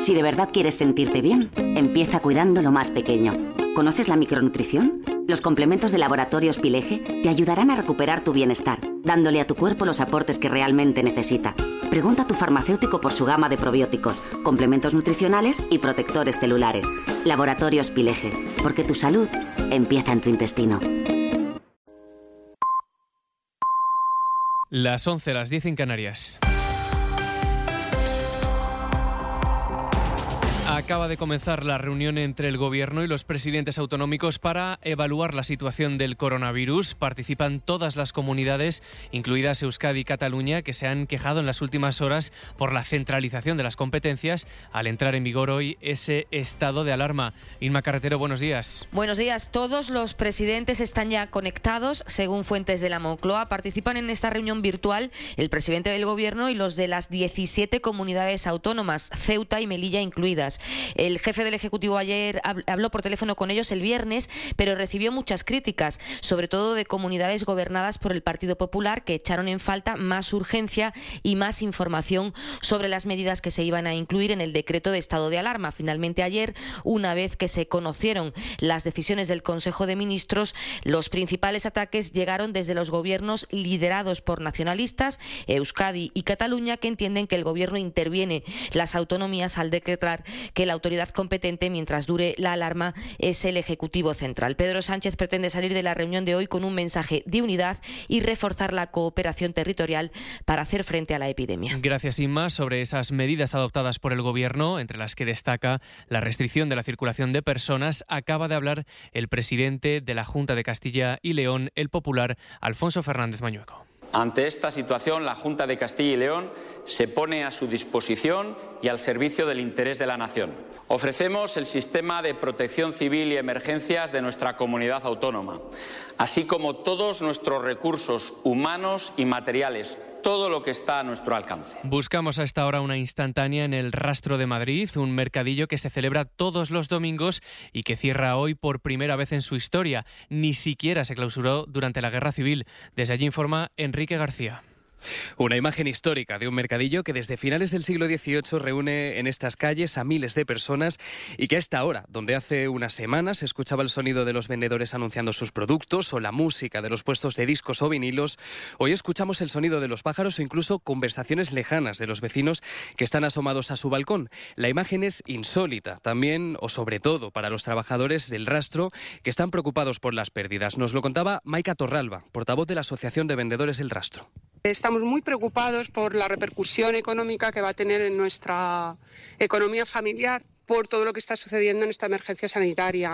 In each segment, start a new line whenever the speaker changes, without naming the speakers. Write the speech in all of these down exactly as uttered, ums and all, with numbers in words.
Si de verdad quieres sentirte bien, empieza cuidando lo más pequeño. ¿Conoces la micronutrición? Los complementos de Laboratorios Pileje te ayudarán a recuperar tu bienestar, dándole a tu cuerpo los aportes que realmente necesita. Pregunta a tu farmacéutico por su gama de probióticos, complementos nutricionales y protectores celulares. Laboratorios Pileje, porque tu salud empieza en tu intestino.
Las once, las diez en Canarias. Acaba de comenzar la reunión entre el Gobierno y los presidentes autonómicos para evaluar la situación del coronavirus. Participan todas las comunidades, incluidas Euskadi y Cataluña, que se han quejado en las últimas horas por la centralización de las competencias al entrar en vigor hoy ese estado de alarma. Inma Carretero, buenos días.
Buenos días. Todos los presidentes están ya conectados, según fuentes de la Moncloa. Participan en esta reunión virtual el presidente del Gobierno y los de las diecisiete comunidades autónomas, Ceuta y Melilla incluidas. El jefe del Ejecutivo ayer habló por teléfono con ellos el viernes, pero recibió muchas críticas, sobre todo de comunidades gobernadas por el Partido Popular, que echaron en falta más urgencia y más información sobre las medidas que se iban a incluir en el decreto de estado de alarma. Finalmente ayer, una vez que se conocieron las decisiones del Consejo de Ministros, los principales ataques llegaron desde los gobiernos liderados por nacionalistas, Euskadi y Cataluña, que entienden que el Gobierno interviene las autonomías al decretar que la autoridad competente, mientras dure la alarma, es el Ejecutivo Central. Pedro Sánchez pretende salir de la reunión de hoy con un mensaje de unidad y reforzar la cooperación territorial para hacer frente a la epidemia.
Gracias, Inma. Sobre esas medidas adoptadas por el Gobierno, entre las que destaca la restricción de la circulación de personas, acaba de hablar el presidente de la Junta de Castilla y León, el popular Alfonso Fernández Mañueco.
Ante esta situación, la Junta de Castilla y León se pone a su disposición y al servicio del interés de la nación. Ofrecemos el sistema de protección civil y emergencias de nuestra comunidad autónoma, así como todos nuestros recursos humanos y materiales, todo lo que está a nuestro alcance.
Buscamos a esta hora una instantánea en el Rastro de Madrid, un mercadillo que se celebra todos los domingos y que cierra hoy por primera vez en su historia. Ni siquiera se clausuró durante la Guerra Civil. Desde allí informa Enrique García.
Una imagen histórica de un mercadillo que desde finales del siglo dieciocho reúne en estas calles a miles de personas y que a esta hora, donde hace unas semanas se escuchaba el sonido de los vendedores anunciando sus productos o la música de los puestos de discos o vinilos, hoy escuchamos el sonido de los pájaros o incluso conversaciones lejanas de los vecinos que están asomados a su balcón. La imagen es insólita, también o sobre todo para los trabajadores del Rastro que están preocupados por las pérdidas. Nos lo contaba Maika Torralba, portavoz de la Asociación de Vendedores El Rastro.
Estamos muy preocupados por la repercusión económica que va a tener en nuestra economía familiar por todo lo que está sucediendo en esta emergencia sanitaria.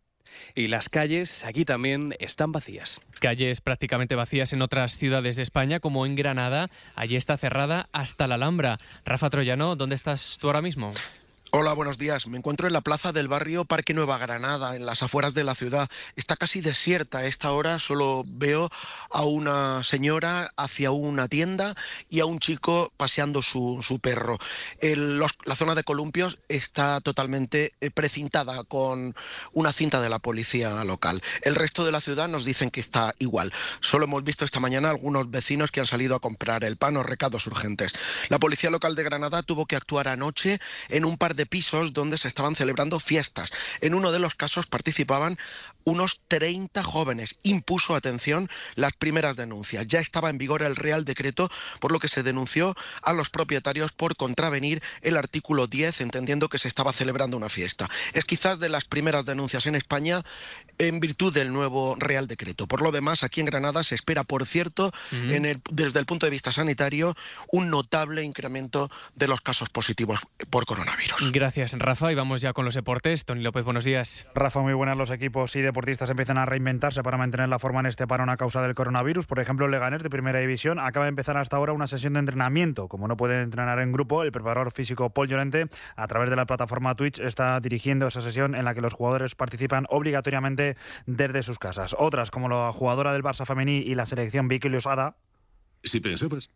Y las calles aquí también están vacías.
Calles prácticamente vacías en otras ciudades de España, como en Granada. Allí está cerrada hasta la Alhambra. Rafa Troyano, ¿dónde estás tú ahora mismo?
Hola, buenos días. Me encuentro en la plaza del barrio Parque Nueva Granada, en las afueras de la ciudad. Está casi desierta. A esta hora solo veo a una señora hacia una tienda y a un chico paseando su, su perro. El, los, la zona de columpios está totalmente precintada con una cinta de la policía local. El resto de la ciudad nos dicen que está igual. Solo hemos visto esta mañana algunos vecinos que han salido a comprar el pan o recados urgentes. La policía local de Granada tuvo que actuar anoche en un par de pisos donde se estaban celebrando fiestas. En uno de los casos participaban unos treinta jóvenes. Impuso, atención, las primeras denuncias. Ya estaba en vigor el Real Decreto, por lo que se denunció a los propietarios por contravenir el artículo diez, entendiendo que se estaba celebrando una fiesta. Es quizás de las primeras denuncias en España en virtud del nuevo Real Decreto. Por lo demás, aquí en Granada se espera, por cierto, uh-huh. en el, desde el punto de vista sanitario, un notable incremento de los casos positivos por coronavirus.
Gracias, Rafa. Y vamos ya con los deportes. Tony López, buenos días.
Rafa, muy buenas. Los equipos y deportistas empiezan a reinventarse para mantener la forma en este parón a causa del coronavirus. Por ejemplo, el Leganés, de Primera División, acaba de empezar hasta ahora una sesión de entrenamiento. Como no puede entrenar en grupo, el preparador físico Paul Llorente, a través de la plataforma Twitch, está dirigiendo esa sesión en la que los jugadores participan obligatoriamente desde sus casas. Otras, como la jugadora del Barça femení y la selección Vicky Losada.
Si pensabas...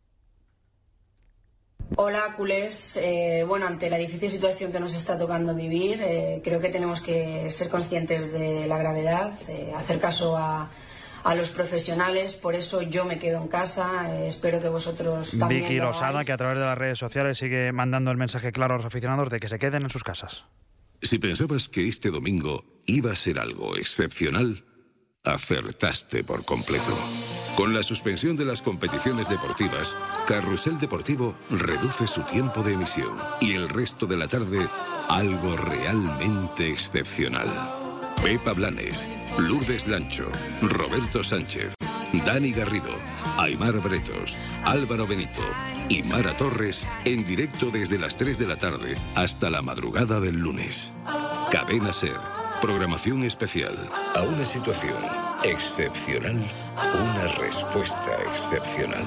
Hola, culés. Eh, bueno, ante la difícil situación que nos está tocando vivir, eh, creo que tenemos que ser conscientes de la gravedad, eh, hacer caso a, a los profesionales, por eso yo me quedo en casa, eh, espero que vosotros también.
Vicky
lo
Losada,
hagáis.
que a través de las redes sociales sigue mandando el mensaje claro a los aficionados de que se queden en sus casas.
Si pensabas que este domingo iba a ser algo excepcional, acertaste por completo. Con la suspensión de las competiciones deportivas, Carrusel Deportivo reduce su tiempo de emisión y el resto de la tarde, algo realmente excepcional. Pepa Blanes, Lourdes Lancho, Roberto Sánchez, Dani Garrido, Aimar Bretos, Álvaro Benito y Mara Torres en directo desde las tres de la tarde hasta la madrugada del lunes. Cadena SER. Programación especial. A una situación excepcional, una respuesta excepcional.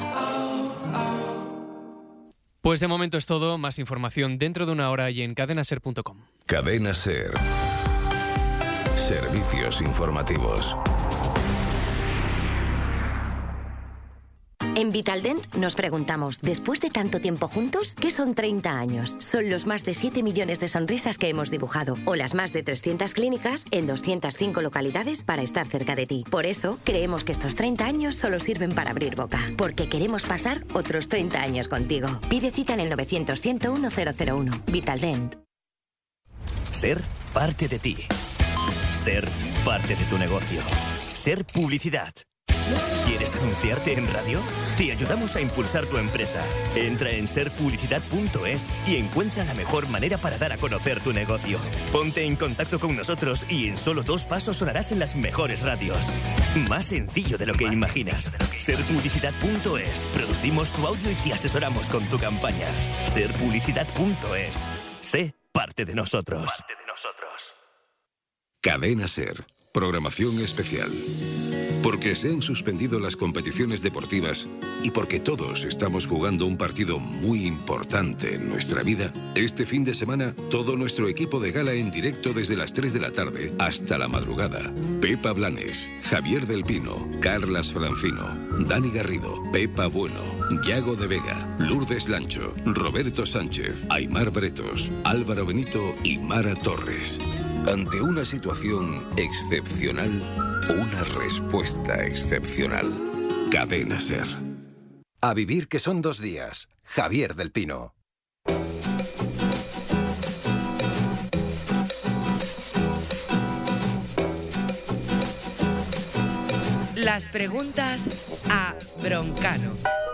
Pues de momento es todo. Más información dentro de una hora y en cadena ser punto com.
Cadena SER. Servicios informativos.
En Vitaldent nos preguntamos, después de tanto tiempo juntos, ¿qué son treinta años? Son los más de siete millones de sonrisas que hemos dibujado, o las más de trescientas clínicas en doscientas cinco localidades para estar cerca de ti. Por eso, creemos que estos treinta años solo sirven para abrir boca, porque queremos pasar otros treinta años contigo. Pide cita en el novecientos, ciento uno, cero cero uno. Vitaldent.
Ser parte de ti. Ser parte de tu negocio. Ser publicidad. ¿Quieres anunciarte en radio? Te ayudamos a impulsar tu empresa. Entra en ser publicidad punto es y encuentra la mejor manera para dar a conocer tu negocio. Ponte en contacto con nosotros y en solo dos pasos sonarás en las mejores radios. Más sencillo de lo que imaginas. ser publicidad punto es. Producimos tu audio y te asesoramos con tu campaña. ser publicidad punto es. Sé parte de nosotros. Parte de nosotros.
Cadena SER. Programación especial. Porque se han suspendido las competiciones deportivas y porque todos estamos jugando un partido muy importante en nuestra vida, este fin de semana todo nuestro equipo de gala en directo desde las tres de la tarde hasta la madrugada. Pepa Blanes, Javier del Pino, Carlas Francino, Dani Garrido, Pepa Bueno, Yago de Vega, Lourdes Lancho, Roberto Sánchez, Aimar Bretos, Álvaro Benito y Mara Torres. Ante una situación excepcional, una respuesta excepcional. Cadena SER.
A vivir que son dos días. Javier del Pino.
Las preguntas a Broncano.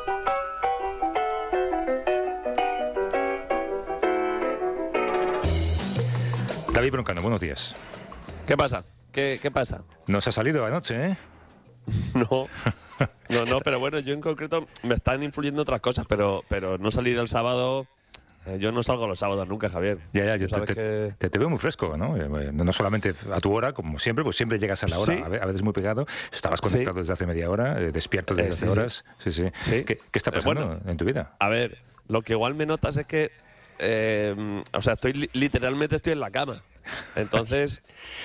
David Broncano, buenos días.
¿Qué pasa? ¿Qué, qué pasa?
Nos ha salido anoche, ¿eh?
No, no, no, pero bueno, yo en concreto me están influyendo otras cosas, pero, pero no salir el sábado... Eh, yo no salgo los sábados nunca, Javier.
Ya, ya, yo te,
que...
te, te veo muy fresco, ¿no? Eh, no solamente a tu hora, como siempre, pues siempre llegas a la hora, sí. a veces muy pegado. Estabas conectado sí. desde hace media hora, eh, despierto desde eh, sí, hace sí. horas. Sí, sí. ¿Sí? ¿Qué, ¿Qué está pasando eh, bueno, en tu vida?
A ver, lo que igual me notas es que, eh, o sea, estoy literalmente estoy en la cama. Entonces,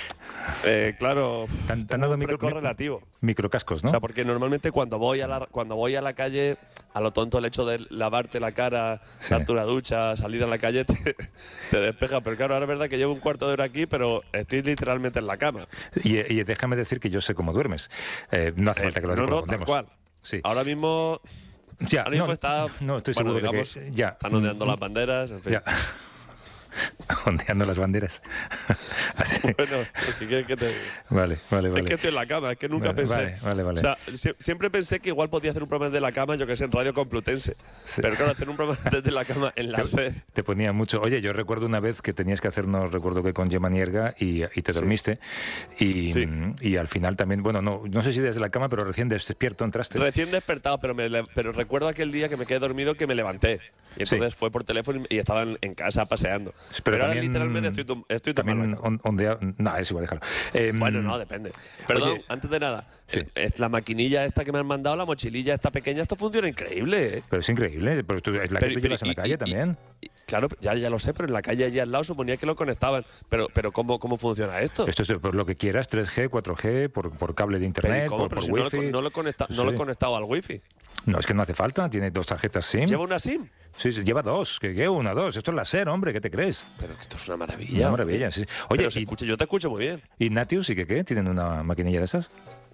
eh, claro,
tan, tan un micro,
relativo.
Microcascos, ¿no?
O sea, porque normalmente cuando voy a la cuando voy a la calle, a lo tonto el hecho de lavarte la cara, sí. darte una ducha, salir a la calle, te, te despeja. Pero claro, ahora es verdad que llevo un cuarto de hora aquí, pero estoy literalmente en la cama.
Y, y déjame decir que yo sé cómo duermes. Eh, no hace falta que lo
No, no, tal cual.
Sí.
Ahora mismo...
Ya,
ahora mismo
no,
está...
No, estoy
bueno,
seguro
digamos,
de que... Ya.
Están ondeando las banderas, en fin.
Ya. Ondeando las banderas.
Bueno, ¿qué quieres que te diga?
Vale, vale, vale.
Es que estoy en la cama, es que nunca
vale,
pensé.
Vale, vale, vale.
O sea, si, siempre pensé que igual podía hacer un programa desde la cama, yo que sé, en Radio Complutense. Sí. Pero claro, hacer un programa desde la cama en la
te,
SER.
Te ponía mucho. Oye, yo recuerdo una vez que tenías que hacer, no recuerdo que con Gemma Nierga, y, y te dormiste. Sí. Y, sí. y al final también, bueno, no, no sé si desde la cama, pero recién despierto entraste.
Recién despertado, pero, me, pero recuerdo aquel día que me quedé dormido que me levanté. Y entonces sí. fue por teléfono y estaba en, en casa paseando. Pero, pero también, ahora literalmente estoy, estoy
también on, ondea, no, es igual, déjalo.
Eh, bueno, no, depende. Perdón, oye, antes de nada, sí. eh, la maquinilla esta que me han mandado, la mochililla esta pequeña, esto funciona increíble, ¿eh?
Pero es increíble, pero tú, es la pero, que tú llevas pero, en la calle y, también.
Y, y, claro, ya, ya lo sé, pero en la calle allí al lado suponía que lo conectaban. Pero, pero ¿cómo, cómo funciona esto?
Esto es por lo que quieras, tres G, cuatro G, por, por cable de internet,
pero ¿cómo?
por,
Pero
por
si
wifi.
No lo, no, lo conecta, no sí. lo he conectado al wifi.
No, es que no hace falta, tiene dos tarjetas SIM.
¿Lleva una SIM?
Sí, sí, lleva dos. ¿Qué, qué? Una, dos. Esto es la SER, hombre, ¿qué te crees?
Pero esto es una maravilla.
Una maravilla, sí.
Oye, pero se y, escucha, yo te escucho muy bien.
¿Y Natius y qué qué? ¿Tienen una maquinilla de esas?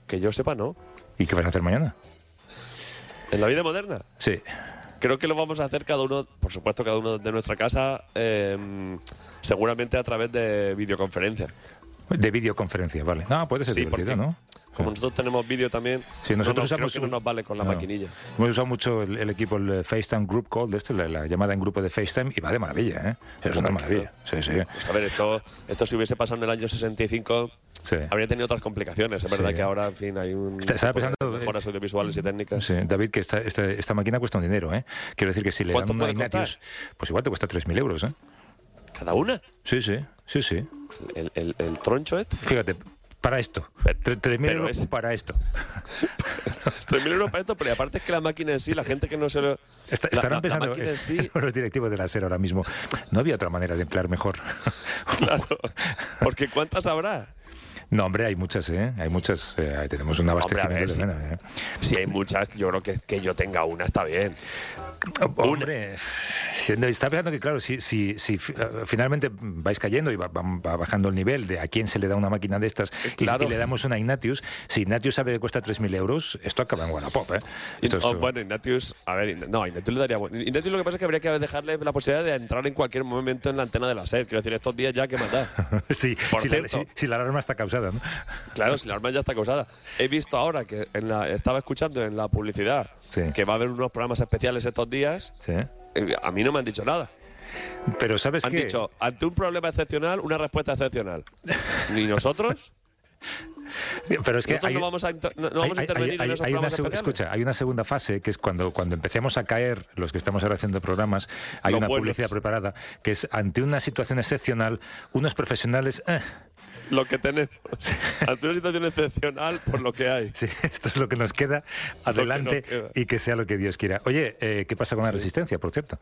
Que yo sepa, no.
¿Y qué vas a hacer mañana?
¿En la vida moderna?
Sí.
Creo que lo vamos a hacer cada uno, por supuesto, cada uno de nuestra casa, eh, seguramente a través de videoconferencia.
De videoconferencia, vale. No, puede ser
sí,
divertido, ¿no?
Como nosotros tenemos vídeo también,
sí, nosotros
no, no,
usamos
creo que no nos vale con la
no.
maquinilla.
Hemos usado mucho el, el equipo, el FaceTime Group Call, de este, la, la llamada en grupo de FaceTime, y va de maravilla, ¿eh? Es una maravilla. Sí, sí.
Pues a ver, esto, esto si hubiese pasado en el año sesenta y cinco, sí. habría tenido otras complicaciones. Es verdad sí. que ahora, en fin, hay un
Está, pensando,
mejoras audiovisuales y técnicas.
Sí, David, que esta, esta, esta máquina cuesta un dinero, ¿eh? Quiero decir que si le dan una Ignatius, pues igual te cuesta tres mil euros, ¿eh?
¿Cada una?
Sí, sí, sí, sí.
¿El, el, el troncho este?
Fíjate, para esto. tres mil euros es... para esto.
tres mil euros para esto, pero aparte es que la máquina en sí, la gente que no se lo...
Está,
la,
estarán
la,
pensando
la máquina en sí...
los directivos de la SER ahora mismo. No había otra manera de emplear mejor.
Claro, porque ¿cuántas habrá?
No, hombre, hay muchas, ¿eh? Hay muchas. Eh, tenemos un abastecimiento
hombre,
de menos, ¿eh?
Si hay muchas, yo creo que que yo tenga una está bien.
Hombre, una. Está pensando que, claro, si, si, si uh, finalmente vais cayendo y va, va bajando el nivel de a quién se le da una máquina de estas claro. y, y le damos una Ignatius, si Ignatius sabe que cuesta tres mil euros, esto acaba en Wallapop, ¿eh? Esto,
oh,
esto...
Bueno, Ignatius, a ver, no, Ignatius le daría... Ignatius lo que pasa es que habría que dejarle la posibilidad de entrar en cualquier momento en la antena de la SER. Quiero decir, estos días ya que matar.
sí,
Por
si,
cierto,
la, si, si la alarma está causada, ¿no?
Claro, si la alarma ya está causada. He visto ahora que en la, estaba escuchando en la publicidad sí. que va a haber unos programas especiales estos días. Sí. Eh, a mí no me han dicho nada.
Pero ¿sabes
qué? Han
que...
dicho, ante un problema excepcional, una respuesta excepcional. ¿Ni nosotros?
Pero es que
nosotros
hay,
no vamos a, inter no, no vamos hay, a intervenir
hay,
en esos
hay
programas
una,
especiales.
Escucha, hay una segunda fase que es cuando, cuando empecemos a caer los que estamos ahora haciendo programas, hay
Los
una
buenos.
publicidad preparada que es ante una situación excepcional, unos profesionales... Eh,
lo que tenemos. Ante una situación excepcional, por lo que hay.
Sí, esto es lo que nos queda adelante
que nos queda.
Y que sea lo que Dios quiera. Oye, eh, ¿qué pasa con la sí. resistencia, por cierto?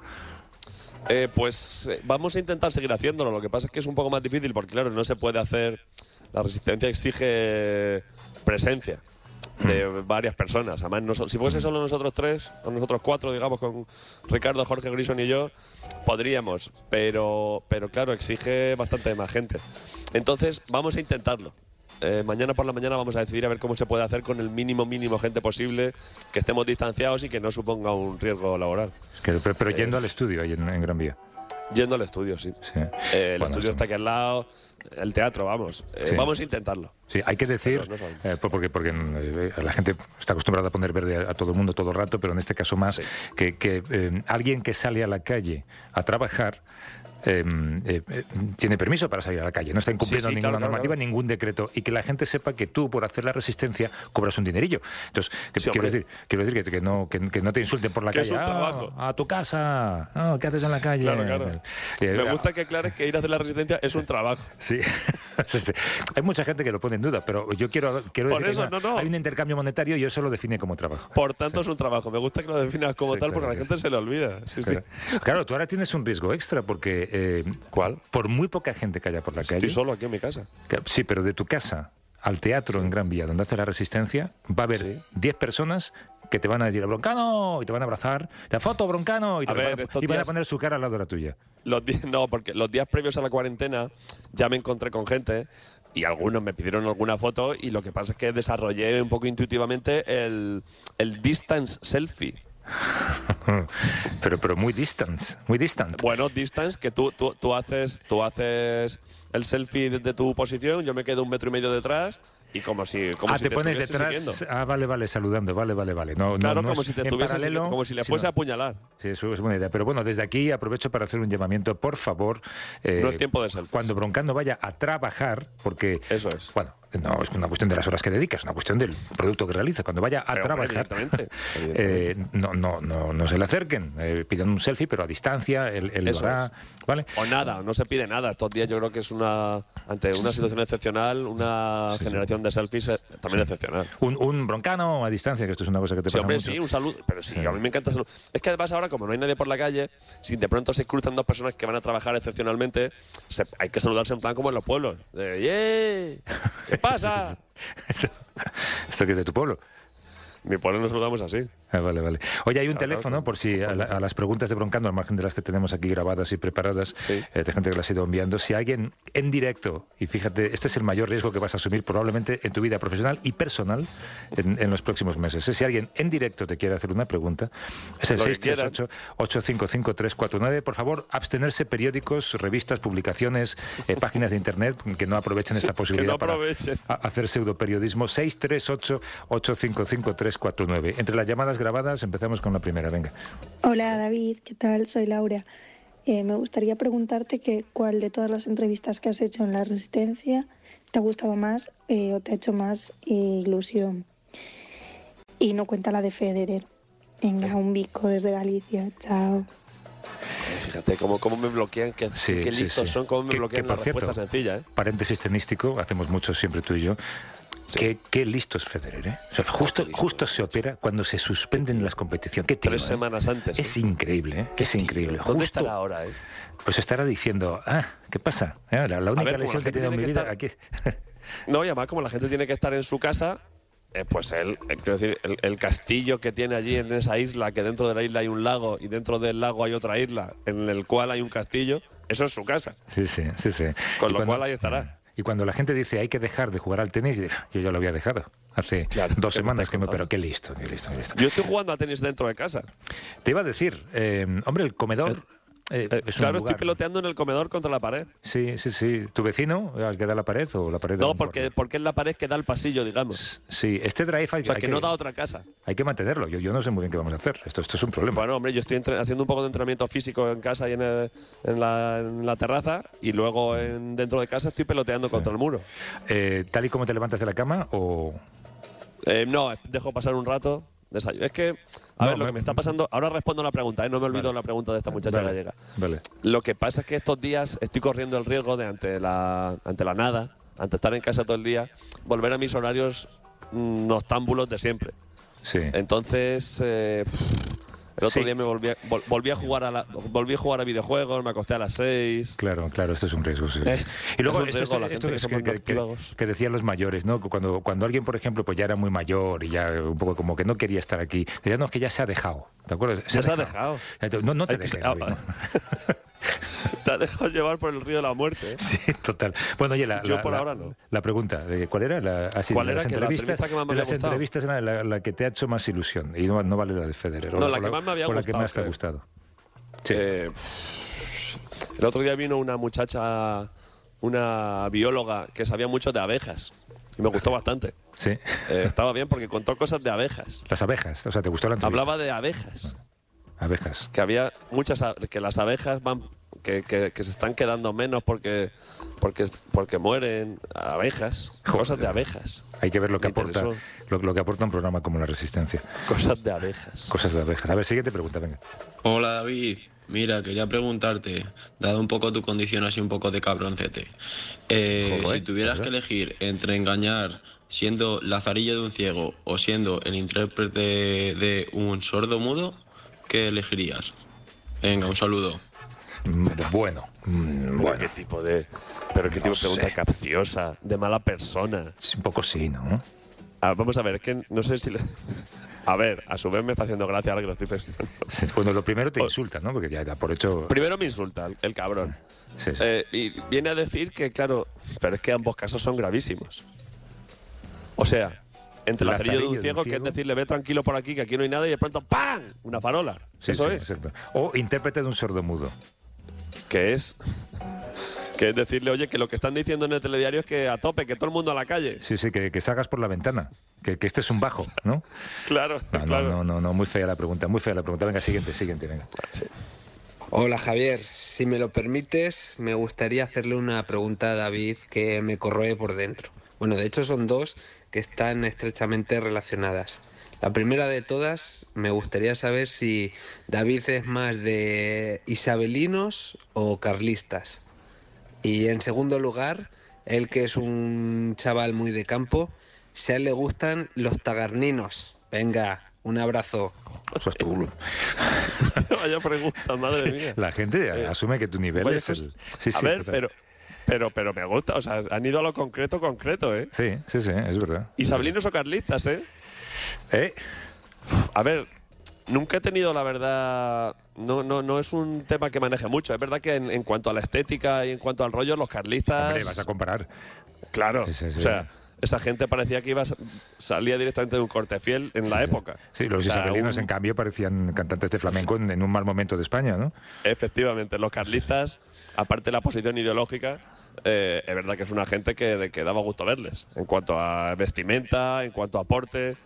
Eh, pues eh, vamos a intentar seguir haciéndolo. Lo que pasa es que es un poco más difícil porque, claro, no se puede hacer... La resistencia exige presencia de mm. varias personas. Además, no, si fuese solo nosotros tres, o nosotros cuatro, digamos, con Ricardo, Jorge, Grison y yo, podríamos. Pero, pero claro, exige bastante más gente. Entonces, vamos a intentarlo. Eh, mañana por la mañana vamos a decidir a ver cómo se puede hacer con el mínimo, mínimo gente posible, que estemos distanciados y que no suponga un riesgo laboral.
Es que, pero, pero yendo es... al estudio ahí en, en Gran Vía.
Yendo al estudio, sí.
sí.
Eh, el
bueno,
estudio
sí.
está aquí al lado, el teatro, vamos. Eh, sí. Vamos a intentarlo.
Sí, hay que decir, no eh, porque, porque eh, la gente está acostumbrada a poner verde a, a todo el mundo todo el rato, pero en este caso más, sí. que, que eh, alguien que sale a la calle a trabajar... Eh, eh, eh, tiene permiso para salir a la calle, no está incumpliendo sí, sí, ninguna claro, normativa, claro. ningún decreto, y que la gente sepa que tú, por hacer la resistencia, cobras un dinerillo. Entonces, que, sí, quiero, decir, quiero decir que, que, no, que, que no te insulten por la
que
calle.
Es un trabajo.
Ah, a tu casa. No, ¿qué haces en la calle?
Claro, claro. Eh, Me gusta que aclares que ir a hacer la resistencia es un trabajo.
Sí. Hay mucha gente que lo pone en duda, pero yo quiero, quiero
por
decir
eso,
que
no, no.
hay un intercambio monetario y eso lo define como trabajo.
Por tanto, es un trabajo. Me gusta que lo definas como
sí,
tal,
claro,
porque a la gente se le olvida. Sí,
claro.
Sí.
Claro, tú ahora tienes un riesgo extra porque... Eh,
¿Cuál?
Por muy poca gente que haya por la
Estoy
calle...
Estoy solo aquí en mi casa.
Que, sí, pero de tu casa al teatro sí. en Gran Vía, donde hace la resistencia, va a haber diez sí. personas que te van a decir Broncano y te van a abrazar, la foto Broncano y, te
a ver,
van, a, y
días,
van a poner su cara al lado de la tuya.
Los días, no, porque los días previos a la cuarentena ya me encontré con gente y algunos me pidieron alguna foto y lo que pasa es que desarrollé un poco intuitivamente el, el distance selfie.
pero pero muy distance, muy distante.
Bueno, distance, que tú, tú, tú, haces, tú haces el selfie desde tu posición, yo me quedo un metro y medio detrás y como si, como
ah,
si
te,
te
pones detrás.
Siguiendo.
Ah, vale, vale, saludando, vale, vale, vale. No,
claro,
no,
como
no
si te tuviese
paralelo,
como si le fuese
sino,
a apuñalar.
Sí, eso es buena idea. Pero bueno, desde aquí aprovecho para hacer un llamamiento, por favor.
Eh, no es tiempo de selfies.
Cuando Broncano vaya a trabajar, porque
eso es.
Bueno, no es una cuestión de las horas que dedica, es una cuestión del producto que realiza. Cuando vaya a
pero,
trabajar,
evidentemente, evidentemente.
Eh, no, no, no, no se le acerquen, eh, pidan un selfie, pero a distancia, él, él lo hará,
es.
¿vale?
O nada, no se pide nada. Estos días yo creo que es una, ante una situación excepcional, una sí, generación sí. de selfies también sí. excepcional.
Un, un Broncano a distancia, que esto es una cosa que te
sí,
pasa
hombre,
mucho.
Sí, un saludo, pero sí, sí, a mí me encanta saludar. Es que además ahora, como no hay nadie por la calle, si de pronto se cruzan dos personas que van a trabajar excepcionalmente, se, hay que saludarse en plan como en los pueblos. De, ¡yeah! ¿Qué pasa?
¿Esto que es de tu pueblo?
Mi pueblo nos saludamos así.
Ah, vale, vale. Oye, hay un
Claro,
teléfono,
claro.
por si a, la- a las preguntas de Broncano, al margen de las que tenemos aquí grabadas y preparadas,
Sí.
eh, de gente que las ha ido enviando, si alguien en directo, y fíjate, este es el mayor riesgo que vas a asumir probablemente en tu vida profesional y personal en, en los próximos meses. ¿eh? Si alguien en directo te quiere hacer una pregunta, es el
Lo que
seis tres ocho, ocho cinco cinco, tres cuatro nueve. Por favor, abstenerse periódicos, revistas, publicaciones, eh, páginas de internet que no aprovechen esta posibilidad
no aprovechen.
para a- hacer pseudoperiodismo. Seis tres ocho, ocho cinco cinco, tres cuatro nueve. Entre las llamadas grabadas empezamos con la primera, venga.
Hola David, ¿qué tal? Soy Laura. Eh, me gustaría preguntarte que cuál de todas las entrevistas que has hecho en La Resistencia te ha gustado más eh, o te ha hecho más eh, ilusión. Y no cuenta la de Federer. Venga, un bico desde Galicia. Chao.
Eh, Fíjate cómo, cómo me bloquean, qué,
Sí,
qué
sí,
listos
sí.
son, cómo me
Que-
bloquean
que,
la
por
respuesta
cierto,
sencilla, ¿eh?
Paréntesis tenístico, hacemos mucho siempre tú y yo. Qué, qué listo es Federer, ¿eh? O sea, justo, justo se opera cuando se suspenden las competiciones. Qué tío,
Tres
¿eh?
semanas antes.
Es increíble, ¿eh? Es increíble.
¿Dónde
Justo,
estará ahora, eh?
pues estará diciendo, ah, ¿qué pasa? ¿Eh? La, la
A
única
ver, como
lesión
la
que he
gente
tenido en mi
tiene
vida
que
aquí.
No, y además como la gente tiene que estar en su casa, eh, pues él, eh, quiero decir, el, el castillo que tiene allí en esa isla, que dentro de la isla hay un lago y dentro del lago hay otra isla en el cual hay un castillo, eso es su casa.
Sí, sí, sí, sí.
Con
Y
lo
cuando-
cual ahí estará.
Y cuando la gente dice hay que dejar de jugar al tenis, yo ya lo había dejado. Hace dos
que me
semanas
estás
que me...
contando.
Pero qué listo, qué listo, qué listo.
Yo estoy jugando a tenis dentro de casa.
Te iba a decir, eh, hombre, el comedor... eh,
Eh,
es un
claro,
lugar-
estoy peloteando en el comedor contra la pared.
Sí, sí, sí. ¿Tu vecino al que da la pared o la pared? de
No,
un
porque, porque es la pared que da al pasillo, digamos.
Sí, este drive hay,
O sea,
hay
que no da a otra casa.
hay que mantenerlo. Yo, yo no sé muy bien qué vamos a hacer. Esto, esto es un problema.
Bueno, hombre, yo estoy entre- haciendo un poco de entrenamiento físico en casa y en, el- en, la, en la terraza y luego en- dentro de casa estoy peloteando contra el muro.
Eh, ¿Tal y como te levantas de la cama o...?
Eh, no, dejo pasar un rato. desayu- Es que, a
No,
ver, lo
me-
que me está pasando... Ahora respondo a la pregunta, ¿eh? No me olvido la pregunta de esta muchacha
Vale,
gallega.
Vale.
Lo que pasa es que estos días estoy corriendo el riesgo de, ante la, ante la nada, ante estar en casa todo el día, volver a mis horarios mm, noctámbulos de siempre.
Sí.
Entonces, eh, el otro
Sí.
día me volví a, vol- volví a jugar a la- volví a jugar a videojuegos, me acosté a las seis.
Claro, claro, esto es un riesgo, sí.
Eh,
y luego
es un
esto,
riesgo, la
esto
gente que
es
somos
que, que-
noctívagos.
que decían los mayores, ¿no? Cuando, cuando alguien, por ejemplo, pues ya era muy mayor y ya un poco como que no quería estar aquí, decían, no, es que ya se ha dejado, ¿de acuerdo?
Ya se ha dejado.
No, no te
Ay, que
dejes,
se-
Javi,
ah,
no.
Te has dejado llevar por el río de la muerte. ¿eh?
Sí, total. Bueno, oye, la,
Yo
la-
por
la-
ahora no.
la pregunta, eh, ¿cuál era? La, ah, sí,
¿Cuál
de
era
las
que la
entrevistas,
entrevista que más me
de
había
las
gustado?
entrevistas era la, la que te ha hecho más ilusión y no, no vale la de Federer. o
No, la
o
que más me había
o la
gustado,
que más te ha
creo.
gustado.
Eh, pff, el otro día vino una muchacha, una bióloga que sabía mucho de abejas y me gustó bastante.
Sí.
Eh, estaba bien porque contó cosas de abejas.
Las abejas, o sea, ¿te gustó la entrevista?
Hablaba de abejas.
Abejas.
Que había muchas a- que las abejas van que, que- que se están quedando menos porque porque porque mueren abejas, cosas de abejas,
Hay que ver lo que
Me
aporta
interesó.
lo, lo que aporta un programa como La Resistencia.
cosas de abejas.
Cosas de abejas. A ver, siguiente pregunta, venga.
Hola David, mira, quería preguntarte, dado un poco tu condición así un poco de cabroncete, eh,
Joder,
si tuvieras
¿verdad?
que elegir entre engañar siendo Lazarillo de un ciego o siendo el intérprete de un sordo mudo, ¿qué elegirías? Venga, un saludo.
Mm, Bueno, mm,
Pero
bueno.
qué tipo de pero qué tipo de pregunta
sé.
capciosa, de mala persona.
Un poco sí, ¿no?
Ah, vamos a ver, es que no sé si le... A ver, a su vez me está haciendo gracia ahora que lo estoy pensando.
Sí, bueno, lo primero te insulta, ¿no? Porque ya da por hecho...
Primero me insulta el, el cabrón.
Sí, sí.
Eh, y viene a decir que, claro, pero es que ambos casos son gravísimos. O sea, entre el lazarillo de un ciego, que es decirle, ve tranquilo por aquí, que aquí no hay nada, y de pronto ¡pam! Una farola.
Sí,
Eso
sí,
es.
exacto. O intérprete de un sordomudo.
Que es... Que es decirle, oye, que lo que están diciendo en el telediario es que a tope, que todo el mundo a la calle.
Sí, sí, que, que salgas por la ventana. Que, que este es un bajo, ¿no?
Claro,
No,
claro.
no, no, no, muy fea la pregunta, muy fea la pregunta. Venga, siguiente, siguiente, venga.
Hola Javier, si me lo permites, me gustaría hacerle una pregunta a David que me corroe por dentro. Bueno, de hecho son dos que están estrechamente relacionadas. La primera de todas, me gustaría saber si David es más de isabelinos o carlistas. Y en segundo lugar, él que es un chaval muy de campo, si a él le gustan los tagarninos. Venga, un abrazo.
Ostras, tú.
Vaya pregunta, madre mía.
La gente
Eh,
asume que tu nivel
vaya
es el...
cosa.
Sí,
a
sí,
ver,
total.
pero, pero, pero me gusta, o sea, han ido a lo concreto, concreto, ¿eh?
Sí, sí, sí, es verdad.
Isabelinos o carlistas, ¿eh?
¿Eh?
A ver, nunca he tenido, la verdad, no, no, no es un tema que maneje mucho. Es verdad que en, en cuanto a la estética y en cuanto al rollo, los carlistas...
Hombre, vas a comparar.
Claro,
Sí, sí, sí.
o sea, esa gente parecía que iba a- salía directamente de un corte fiel en la época.
Sí, los
O sea,
isabelinos,
un-
en cambio, parecían cantantes de flamenco en, en un mal momento de España, ¿no?
Efectivamente, los carlistas, aparte de la posición ideológica, eh, es verdad que es una gente que, de que daba gusto verles, en cuanto a vestimenta, en cuanto a aporte.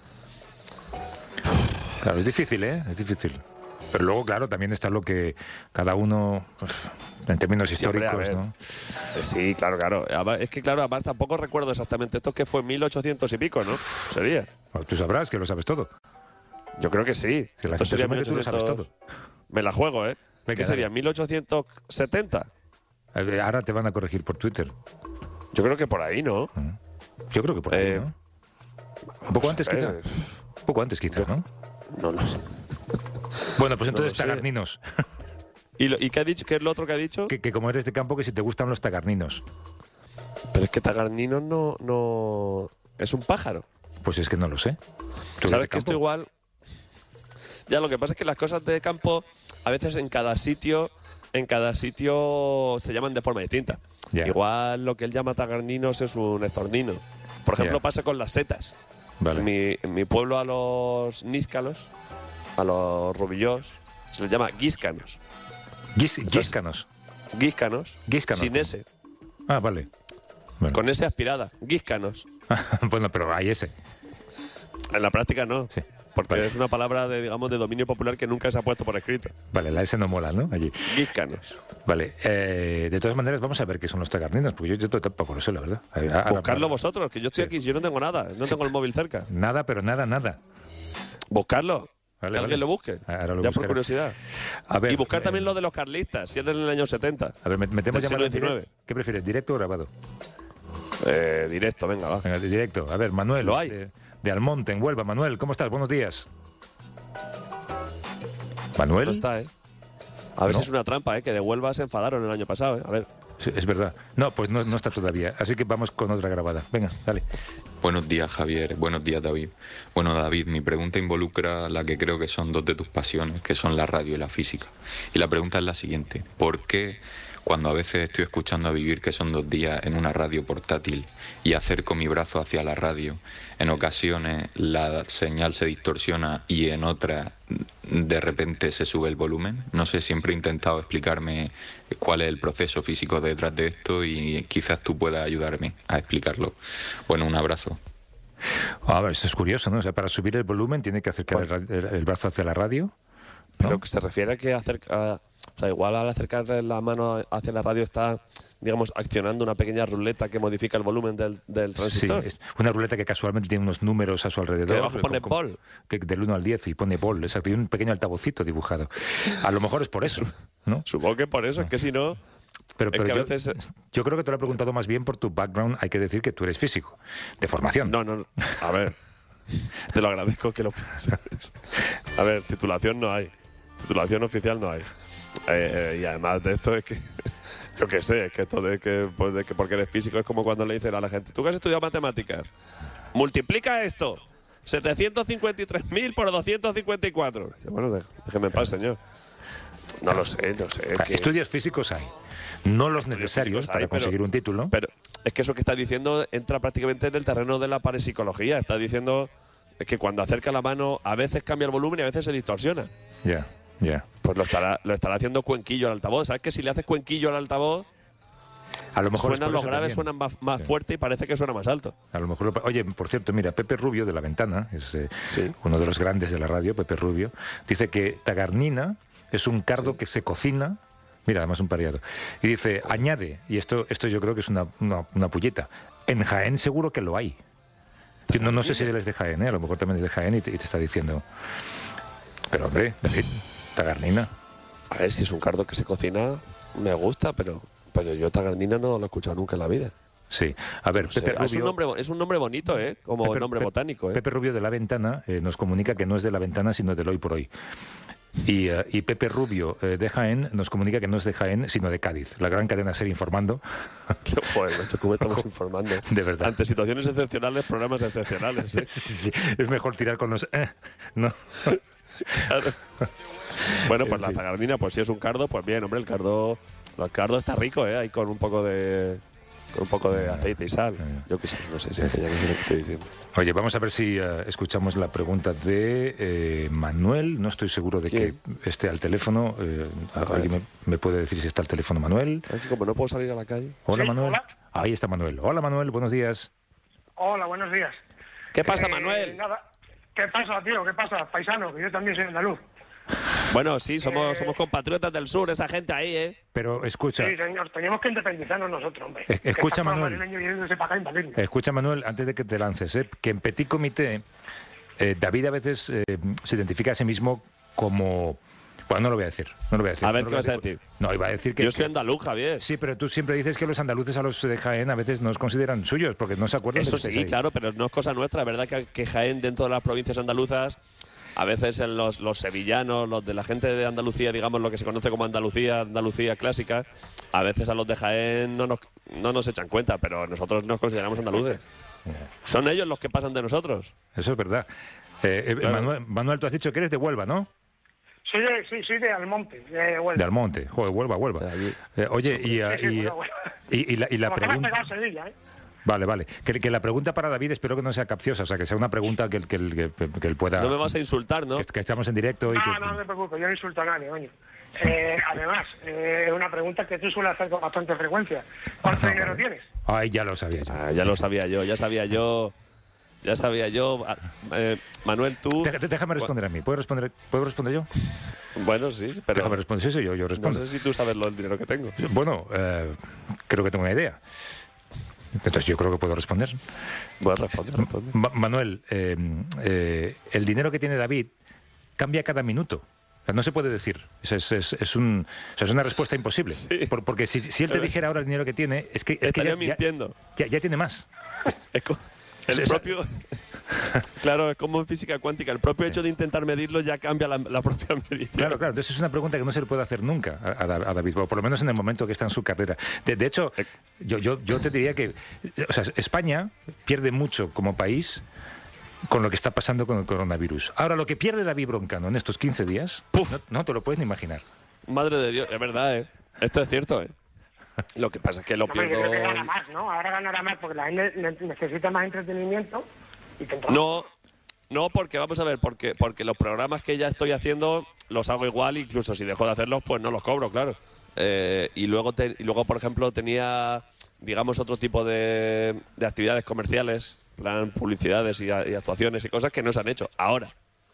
Claro, es difícil, ¿eh? Es difícil. Pero luego, claro, también está lo que cada uno, pues, en términos
Sí, hombre, a
históricos,
ver.
¿no?
Eh, Sí, claro, claro. Además, es que, claro, además tampoco recuerdo exactamente esto, que fue en mil ochocientos y pico, ¿no? Sería.
Bueno, tú sabrás que lo sabes todo.
Yo creo que sí.
Que la
Esto
gente
sería
asume que tú lo sabes
mil ochocientos. Me la juego, ¿eh?
Venga,
¿Qué sería?
dale.
¿mil ochocientos setenta?
Eh, Ahora te van a corregir por Twitter.
Yo creo que por ahí, ¿no?
Yo creo que por ahí,
Eh,
¿no? Un poco
pues,
antes,
a
quizá.
ver.
Un poco antes, quizá, ¿no?
No lo sé.
Bueno, pues
No
entonces
lo sé.
tagarninos.
¿Y, lo- ¿Y qué ha dicho? ¿Qué es lo otro que ha dicho?
Que, que como eres de campo, que si te gustan los tagarninos.
Pero es que tagarnino no, no... Es un pájaro.
Pues es que no lo sé. ¿Tú eres
¿Sabes
de
que esto
campo?
igual? Ya, lo que pasa es que las cosas de campo, a veces en cada sitio, en cada sitio se llaman de forma distinta.
Ya.
Igual lo que él llama tagarninos es un estornino. Por ejemplo,
Ya.
pasa con las setas.
Vale.
En, mi, en mi pueblo a los níscalos, a los rubillós, se les llama guíscanos.
Guis- Guíscanos.
Guíscanos,
Guíscanos.
sin S,
Ah, vale. Bueno.
con S aspirada, guíscanos.
Bueno, pero hay ese.
En la práctica no,
Sí.
porque
Vale.
es una palabra de, digamos, de dominio popular que nunca se ha puesto por escrito.
Vale, la S no mola, ¿no? Allí.
Guíscanos.
Vale. eh, de todas maneras, vamos a ver qué son los tagarninos, porque yo, yo tampoco lo sé, la verdad. A- a-
Buscarlo
ahora-
vosotros, que yo estoy
Sí.
aquí, yo no tengo nada, no tengo el móvil cerca.
Nada, pero nada, nada.
Buscarlo.
Vale,
que
vale.
alguien lo busque.
Ahora lo
ya por
buscaré.
curiosidad.
A ver,
y buscar
eh,
también lo de los carlistas, si es del año setenta.
A ver, met- metemos
del
llamada
siglo
en directo.
diecinueve.
¿Qué prefieres, directo o grabado?
Eh, directo, venga, va.
Venga, directo. A ver, Manuel.
Lo hay.
De, de Almonte, en Huelva. Manuel, ¿cómo estás? Buenos días. Manuel.
No está, ¿eh? A ver
No.
si es una trampa, ¿eh? Que de Huelva se enfadaron el año pasado, ¿eh? A ver.
Sí, es verdad. No, pues no, no está todavía. Así que vamos con otra grabada. Venga, dale.
Buenos días, Javier. Buenos días, David. Bueno, David, mi pregunta involucra la que creo que son dos de tus pasiones, que son la radio y la física. Y la pregunta es la siguiente. ¿Por qué cuando a veces estoy escuchando a Vivir, que son dos días, en una radio portátil y acerco mi brazo hacia la radio, en ocasiones la señal se distorsiona y en otras de repente se sube el volumen? No sé, siempre he intentado explicarme cuál es el proceso físico detrás de esto y quizás tú puedas ayudarme a explicarlo. Bueno, un abrazo.
A ver, esto es curioso, ¿no? O sea, para subir el volumen tiene que acercar el, ra- el- el brazo hacia la radio.
Pero que se refiere a que acerca, a- o sea, igual al acercar la mano hacia la radio está, digamos, accionando una pequeña ruleta que modifica el volumen del, del
Sí,
transistor.
es una ruleta que casualmente tiene unos números a su alrededor.
Que debajo pone
con- con-
bol.
que del uno al diez y pone bol, exacto. Y un pequeño altavocito dibujado. A lo mejor es por eso, ¿no?
Supongo que por eso, es que si no...
Pero,
es
pero
que a
yo,
veces...
yo creo que te lo he preguntado más bien por tu background. Hay que decir que tú eres físico, de formación.
No, no, a ver, te lo agradezco que lo pienses. A ver, titulación no hay. Titulación oficial no hay. Eh, eh, y además de esto es que, yo qué sé, es que esto de que, pues de que porque eres físico es como cuando le dicen a la gente, tú que has estudiado matemáticas, multiplica esto, setecientos cincuenta y tres mil por doscientos cincuenta y cuatro. Dice, bueno, dé- déjeme en paz, señor. No lo sé, no sé.
O sea,
que-
estudios físicos hay. No los
Estudios
necesarios
físicos
para
hay, pero-
conseguir un título.
Pero es que eso que está diciendo entra prácticamente en el terreno de la parapsicología. Está diciendo que cuando acerca la mano a veces cambia el volumen y a veces se distorsiona.
Ya, ya.
Pues lo estará, lo estará haciendo cuenquillo al altavoz. ¿Sabes que si le haces cuenquillo al altavoz,
A lo mejor es
suenan
por
los
eso
graves,
también.
suenan más, más fuerte y parece que suena más alto?
A lo mejor, lo- oye, por cierto, mira, Pepe Rubio de La Ventana, es eh, uno de los grandes de la radio, Pepe Rubio, dice que tagarnina es un cardo que se cocina, mira, además un pareado, y dice, añade, y esto esto yo creo que es una, una, una pulleta, en Jaén seguro que lo hay. Yo no, no sé si él es de Jaén, ¿eh? A lo mejor también es de Jaén y te, y te está diciendo, pero hombre, David, tagarnina.
A ver, si es un cardo que se cocina, me gusta, pero, pero yo tagarnina no lo he escuchado nunca en la vida.
Sí, a ver,
No sé,
Pepe Rubio...
es, un nombre, bo- es un nombre bonito, ¿eh? Como
Pepe-
nombre
Pe-
botánico, ¿eh?
Pepe Rubio de La Ventana eh, nos comunica que no es de La Ventana, sino del Hoy por Hoy. Y, eh, y Pepe Rubio eh, de Jaén nos comunica que no es de Jaén, sino de Cádiz. La gran cadena SER informando.
Joder, macho, ¿cómo estamos informando?
De verdad.
Ante situaciones excepcionales, programas excepcionales, ¿eh?
Sí, sí, es mejor tirar con los... eh, no.
Claro. Bueno, pues la zagardina, pues si es un cardo, pues bien, hombre, el cardo, el cardo está rico, ¿eh? Ahí con un poco de... Con un poco de aceite y sal. Yo qué sé, no sé si es que ya no sé lo que estoy diciendo.
Oye, vamos a ver si uh, escuchamos la pregunta de eh, Manuel. No estoy seguro de ¿Quién? que esté al teléfono. Eh, ¿Alguien me, me puede decir si está al teléfono, Manuel?
Es que como no puedo salir a la calle.
Hola,
¿Sí?
Manuel.
Hola.
Ahí está Manuel. Hola, Manuel. Buenos días.
Hola, buenos días.
¿Qué pasa,
Eh,
Manuel?
Nada. ¿Qué pasa, tío? ¿Qué pasa, paisano? Que yo también soy andaluz.
Bueno, sí, somos,
Eh,
somos compatriotas del sur, esa gente ahí, ¿eh?
Pero escucha,
Sí, señor. Teníamos que independizarnos nosotros, hombre.
Eh, escucha,
Que
Manuel.
Los madrileños yéndose para acá a invadirnos.
escucha, Manuel, antes de que te lances, ¿eh? que en Petit Comité eh, David a veces eh, se identifica a sí mismo como... Bueno, no lo voy a decir. No lo voy a decir.
A ver,
no
¿qué
lo
vas
voy
a decir?
No, iba a decir que...
Yo soy
que-
andaluz, Javier.
Sí, pero tú siempre dices que los andaluces a los de Jaén a veces no os consideran suyos, porque no se acuerdan de
Eso
que estáis
sí,
ahí.
claro, pero no es cosa nuestra. Es verdad que, que Jaén, dentro de las provincias andaluzas, a veces en los, los sevillanos, los de la gente de Andalucía, digamos lo que se conoce como Andalucía, Andalucía clásica, a veces a los de Jaén no nos, no nos echan cuenta, pero nosotros nos consideramos andaluces. Son ellos los que pasan de nosotros.
Eso es verdad. Eh, eh,
Claro.
Manuel, Manuel, tú has dicho que eres de Huelva, ¿no?
Soy de, sí, soy de Almonte, de Huelva.
De Almonte. Joder, Huelva, Huelva. Eh, oye, y, eh,
Sí, sí,
y,
Huelva, Huelva.
y- y la, y la
Como que me has
pregunta...
pegado Sevilla, ¿eh?
Vale, vale. Que, que la pregunta para David espero que no sea capciosa, o sea, que sea una pregunta que, él- que, él- que, que él pueda...
No me vas a insultar, ¿no?
Que, que estamos en directo y que...
No, no, no te preocupes, yo no insulto a nadie, coño. Eh, además, eh, es una pregunta que tú sueles hacer con bastante frecuencia. ¿Cuánto
Ah,
dinero
vale.
tienes?
Ay, ya lo sabía yo.
Ah, ya lo sabía yo, ya sabía yo. Ya sabía yo. Ah, eh, Manuel, tú.
Dé- Déjame responder a mí. ¿Puedo responder, ¿puedo responder yo?
Bueno, sí, pero.
Déjame responder. Sí, sí, yo, yo
No
respondo.
sé si tú sabes lo del dinero que tengo.
Bueno, eh, creo que tengo una idea. Entonces yo creo que puedo responder.
Bueno, responde, responde.
Ma- Manuel, eh, eh, el dinero que tiene David cambia cada minuto. O sea, no se puede decir. Es, es, es, es un, o sea, es una respuesta imposible. Por- porque si, si él te dijera ahora el dinero que tiene, es que, es que
Estaría
ya, ya-
mintiendo.
Ya, ya tiene más.
Es co- el
Esa-
propio. Claro, es como en física cuántica. El propio hecho de intentar medirlo ya cambia la, la propia medición.
Claro, claro. Entonces es una pregunta que no se le puede hacer nunca a, a Da- a David, o por lo menos en el momento que está en su carrera. De, de hecho, yo, yo, yo te diría que o sea, España pierde mucho como país con lo que está pasando con el coronavirus. Ahora, lo que pierde David Broncano en estos quince días, no, no te lo puedes ni imaginar.
Madre de Dios, es verdad, ¿eh? Esto es cierto, ¿eh? Lo que pasa es que lo
Hombre, yo
pierdo.
creo que gana más, ¿no? Ahora ganará más porque la gente ne- necesita más entretenimiento y tendrá...
No, no, porque vamos a ver, porque, porque los programas que ya estoy haciendo los hago igual, incluso si dejo de hacerlos, pues no los cobro, claro. Eh, y, luego te- y luego, por ejemplo, tenía, digamos, otro tipo de, de actividades comerciales, plan publicidades y, a- y actuaciones y cosas que no se han hecho. Ahora,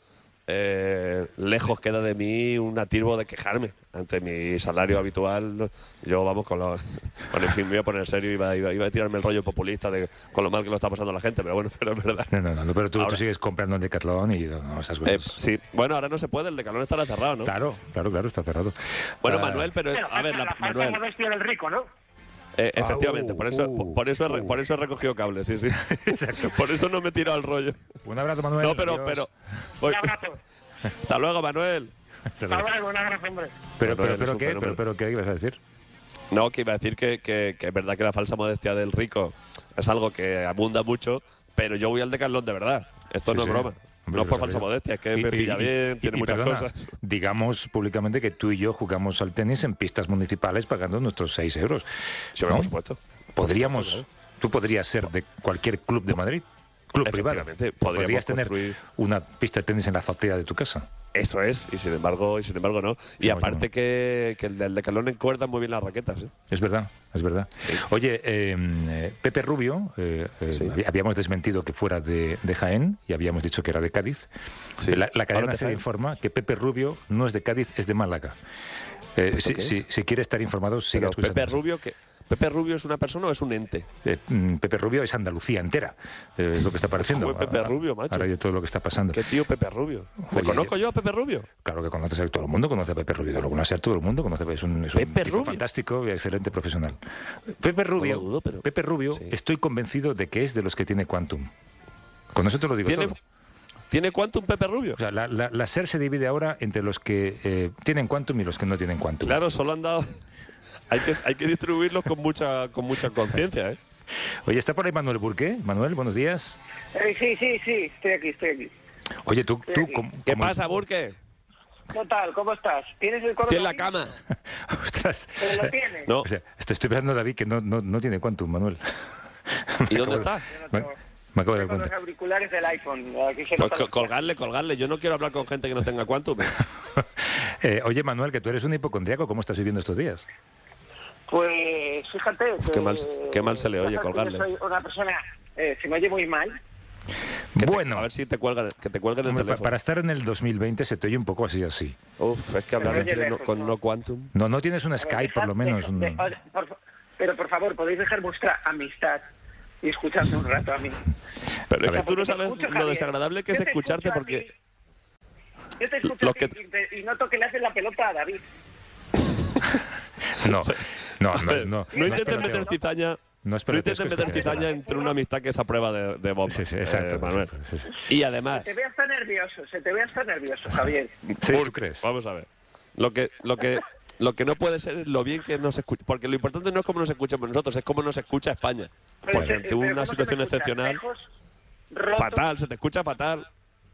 eh, lejos queda de mí un atisbo de quejarme ante mi salario habitual. Yo, vamos, con, los, con el fin, me voy a poner serio y iba, iba, iba a tirarme el rollo populista de con lo mal que lo está pasando la gente, pero bueno, pero es verdad.
No, no, no, pero tú, tú
Ahora-
sigues comprando en Decathlon y no, esas cosas.
Eh, sí, bueno, ahora no se puede, el Decathlon estará cerrado, ¿no?
Claro, claro, claro, está cerrado.
Bueno,
Ah,
Manuel, pero
Pero
a ver,
falta
la,
la falta
Manuel,
modestia del rico, ¿no?
eh, efectivamente,
Ah, uh,
por eso,
uh,
por, por eso he, re- por eso he recogido cables, sí, sí. Por eso no me he tirado el rollo.
Un abrazo, Manuel.
No, pero,
Adiós.
pero.
Un
voy-
abrazo.
Hasta luego, Manuel.
Hasta luego, un abrazo, hombre.
Pero,
Manuel
pero,
es
pero,
un
¿qué?
fenómeno.
Pero, pero, ¿qué ibas a decir?
No, que iba a decir que, que, que es verdad que la falsa modestia del rico es algo que abunda mucho, pero yo voy al Decathlon de verdad. Esto
Sí,
no
sí.
es broma.
Hombre,
No es por
lo
falsa
sabía.
modestia, es que
Y-
me
y-
pilla
y-
bien,
y-
tiene
y
muchas
perdona,
cosas.
Digamos públicamente que tú y yo jugamos al tenis en pistas municipales pagando nuestros seis euros.
Sí,
¿no?
por supuesto.
Podríamos,
supuesto,
tú podrías ser de cualquier club de Madrid, club privado.
Efectivamente, podríamos
Podrías tener
construir-
una pista de tenis en la azotea de tu casa.
Eso es, y sin embargo, y sin embargo no. Y
Sí,
aparte que, que el del Decathlon encuerda muy bien las raquetas, ¿eh?
Es verdad, es verdad. Oye, eh, eh, Pepe Rubio, eh, eh, habi- habíamos desmentido que fuera de, de Jaén y habíamos dicho que era de Cádiz.
Sí.
La, la
Ahora
cadena
de
se
Jaén.
informa que Pepe Rubio no es de Cádiz, es de Málaga. Eh,
¿Esto
si,
qué
si,
es?
si quiere estar informado, siga
Pero
escuchando.
Pepe Rubio, que ¿Pepe Rubio es una persona o es un ente?
Eh, mm, Pepe Rubio es Andalucía entera, eh, es lo que está apareciendo.
Joder, Pepe
Ahora-
Rubio, macho.
Ahora ya todo lo que está pasando.
¿Qué tío Pepe Rubio? ¿Me
Oye,
conozco yo a Pepe Rubio?
Claro que conoces a todo el mundo, conoce a Pepe Rubio. De lo conoce a todo el mundo, conoce es un, es un
Pepe
tipo
Rubio.
fantástico y excelente profesional. Pepe Rubio,
lo dudo, pero-
Pepe Rubio, estoy convencido de que es de los que tiene Quantum. Con eso te lo digo
¿Tiene,
todo.
¿Tiene Quantum Pepe Rubio?
O sea, la, la, la SER se divide ahora entre los que eh, tienen Quantum y los que no tienen Quantum.
Claro, solo han dado... hay, que, hay que distribuirlos con mucha con mucha conciencia, ¿eh?
Oye, ¿está por ahí Manuel Burqué? Manuel, buenos días.
Eh, sí, sí, sí, estoy aquí, estoy aquí.
Oye, tú... tú ¿cómo,
¿Qué
cómo...
pasa, Burke?
¿Qué tal? ¿Cómo estás? ¿Tienes el coronavirus?
Estoy en la cama.
Ostras.
¿Pero lo tienes?
No.
O sea, estoy, estoy pensando, David, que no, no, no tiene Quantum, Manuel.
¿Y dónde está?
Me, me acabo de dar
Con
cuenta.
los auriculares del iPhone. Aquí se
Pues
nota
co-
los-
colgarle, colgarle. Yo no quiero hablar con gente que no tenga Quantum.
Eh, oye, Manuel, que tú eres un hipocondriaco, ¿cómo estás viviendo estos días?
Pues fíjate
Uf,
que...
qué mal- qué mal se le oye
ya sabes que
colgarle.
yo soy una persona... Eh, se me oye muy mal.
Que te-
Bueno.
a ver si te cuelgan, que te cuelguen el
Hombre, pa-
teléfono.
para estar en el dos mil veinte se te oye un poco así, así.
Uf, es que hablar
Pero
en
oye,
no-
lejos,
con
¿no?
no Quantum.
No, no tienes un Skype, por lo menos.
Deja-
un-
de- oye, por fa- pero por favor, podéis dejar vuestra amistad y escucharme un rato a mí.
Pero es
ver.
que tú no
Porque te
sabes
escucho,
lo
Javier.
desagradable que es
Yo te
escucharte
escucho a
porque...
ti. Yo te escucho
Los
a ti
que-
y, te- y noto que le haces la pelota a David.
No, no, no. No,
No,
no,
intentes
pero-
meter cizaña...
No
No
es peloteo,
intentes
es
meter
que-
cizaña entre una amistad que es a prueba de, de bomba.
Sí, sí, exacto,
eh, Manuel.
exacto, sí, sí.
Y
Se
además...
te ve hasta nervioso, se te ve hasta nervioso, Javier.
Sí, ¿tú
Burke,
crees?
Vamos a ver. Lo que, lo que, lo que no puede ser es lo bien que nos escucha. Porque lo importante no es cómo nos escuchamos nosotros, es cómo nos escucha España.
Pero
Porque
te-
ante
pero
una
¿cómo se
situación
me escucha?
excepcional,
Lejos, roto,
fatal, se te escucha fatal.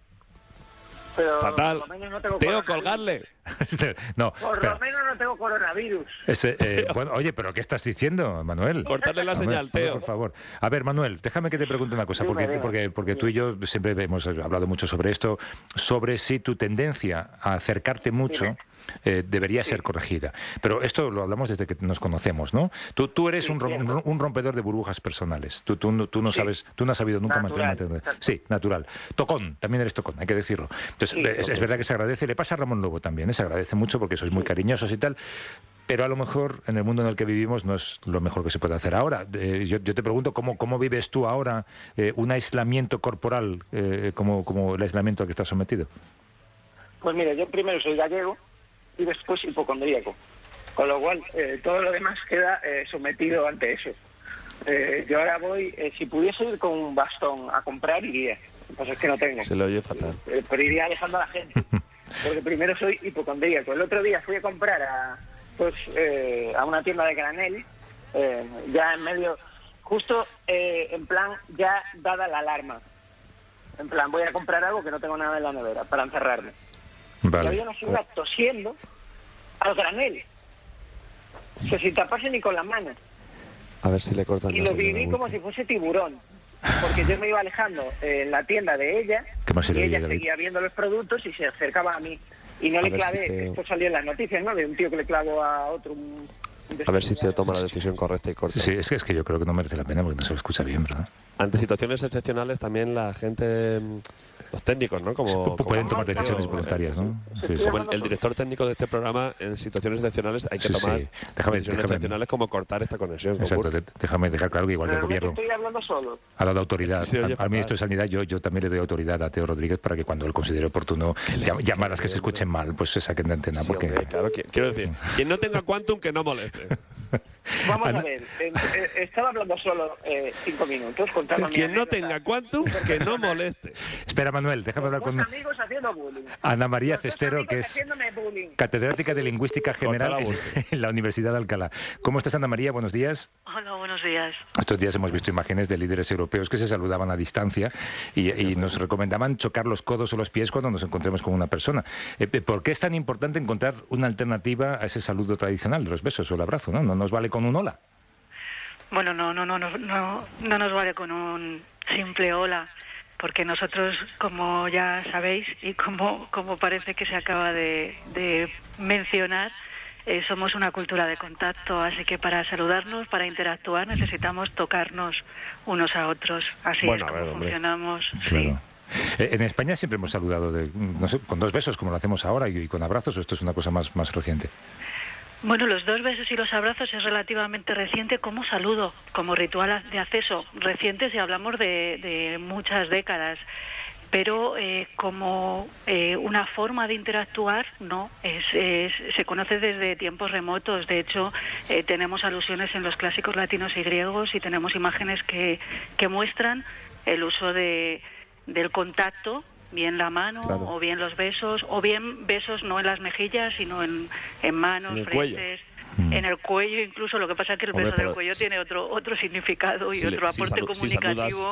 pero
Fatal.
por lo menos no tengo
Teo,
coronavirus.
colgarle.
No,
Por
espera.
lo menos no tengo coronavirus.
Ese, eh, bueno, oye, pero ¿qué estás diciendo, Manuel?
Cortarle la
Hombre,
señal,
hombre,
Teo.
Por favor. A ver, Manuel, déjame que te pregunte una cosa,
Dime,
porque,
dime.
porque, porque tú y yo siempre hemos hablado mucho sobre esto, sobre si tu tendencia a acercarte mucho eh, debería ser corregida. Pero esto lo hablamos desde que nos conocemos, ¿no? Tú, tú eres
Sí,
un, rom-
cierto.
un rompedor de burbujas personales. Tú, tú, no- tú no
Sí.
sabes, tú no has sabido nunca
Natural,
mantenerte.
exacto.
Sí, natural. Tocón, también eres tocón, hay que decirlo. Entonces,
Sí,
es, es
tocón,
verdad
sí.
que se agradece, le pasa a Ramón Lobo también, ¿eh? Se agradece mucho porque sois muy cariñosos y tal. Pero a lo mejor en el mundo en el que vivimos no es lo mejor que se puede hacer ahora. Eh, yo, yo te pregunto, ¿cómo, cómo vives tú ahora eh, un aislamiento corporal eh, como, como el aislamiento al que estás sometido?
Pues mira, yo primero soy gallego y después hipocondríaco. Con lo cual, eh, todo lo demás queda eh, sometido ante eso. Eh, yo ahora voy, eh, si pudiese ir con un bastón a comprar, iría. Pues es que no tengo.
Se le oye fatal.
Eh, pero iría alejando a la gente. Porque primero soy hipocondríaco. El otro día fui a comprar a, pues, eh, a una tienda de granel, eh, ya en medio, justo eh, en plan, ya dada la alarma. En plan, voy a comprar algo que no tengo nada en la nevera para encerrarme. Y había una señora tosiendo al granel. Que sin taparse ni con la mano.
A ver si le cortan
Y
la
lo
señal a
viví como
Burke.
si fuese tiburón. Porque yo me iba alejando en la tienda de ella
¿Qué más se
y
le oye,
ella
David?
seguía viendo los productos y se acercaba a mí. Y no
A
le
ver si
clavé,
te-
esto salió en las noticias, ¿no? De un tío que le clavó a otro un... un
A ver si te toma la decisión correcta y corta.
Sí, es que, es que yo creo que no merece la pena porque no se lo escucha bien, ¿verdad?
Ante situaciones excepcionales también la gente, mm, los técnicos, ¿no? Como,
Pu- pueden
como-
tomar decisiones
como-
voluntarias, ¿no? Sí, sí.
Como el, el director técnico de este programa, en situaciones excepcionales hay que
Sí,
tomar
sí. Déjame-
decisiones
déjame-
excepcionales como cortar esta conexión. con
Exacto,
Burke.
de- déjame dejar claro que igual que el
Realmente
gobierno
estoy hablando solo.
ha dado autoridad
Es que se oye
al, al ministro de
fatal.
Sanidad, yo, yo también le doy autoridad a Teo Rodríguez para que cuando él considere oportuno llam- llamadas que se escuchen mal, pues se saquen de antena.
Sí,
porque
hombre, claro, qui- quiero decir, quien no tenga Quantum, que no moleste.
Vamos
Ana-
a ver, eh, eh, estaba hablando solo eh, cinco minutos contando mi
Quien no
anécdota.
tenga Quantum, que no moleste.
Espera, Manuel, déjame hablar
Dos
con
amigos haciendo bullying.
Ana María
Los dos
Cestero,
amigos
que es
haciéndome bullying.
catedrática de Lingüística General
Corta la
en, en la Universidad de Alcalá. ¿Cómo estás, Ana María? Buenos días.
Hola, buenos días.
Estos días hemos visto imágenes de líderes europeos que se saludaban a distancia y, y nos recomendaban chocar los codos o los pies cuando nos encontremos con una persona. Eh, ¿Por qué es tan importante encontrar una alternativa a ese saludo tradicional de los besos o el abrazo? ¿No, no nos vale con un hola?
Bueno, no, no, no, no, no, no nos vale con un simple hola, porque nosotros, como ya sabéis y como, como parece que se acaba de, de mencionar, eh, somos una cultura de contacto, así que para saludarnos, para interactuar, necesitamos tocarnos unos a otros. Así
Bueno,
es
a ver,
como
hombre.
funcionamos.
Claro. Eh, En España siempre hemos saludado de, no sé, con dos besos, como lo hacemos ahora, y, y con abrazos, o esto es una cosa más, más reciente.
Bueno, los dos besos y los abrazos es relativamente reciente como saludo, como ritual de acceso. Reciente si hablamos de, de muchas décadas, pero eh, como eh, una forma de interactuar, no, es, es- se conoce desde tiempos remotos. De hecho, eh, tenemos alusiones en los clásicos latinos y griegos y tenemos imágenes que, que muestran el uso de, del contacto, bien la mano,
Claro.
o bien los besos, o bien besos no en las mejillas, sino en, en manos,
En el cuello.
frentes,
Mm.
en el cuello incluso. Lo que pasa es que el
Hombre,
beso
pero
del cuello
si-
tiene otro otro significado y
si le-
otro
si
aporte
salu- si
comunicativo.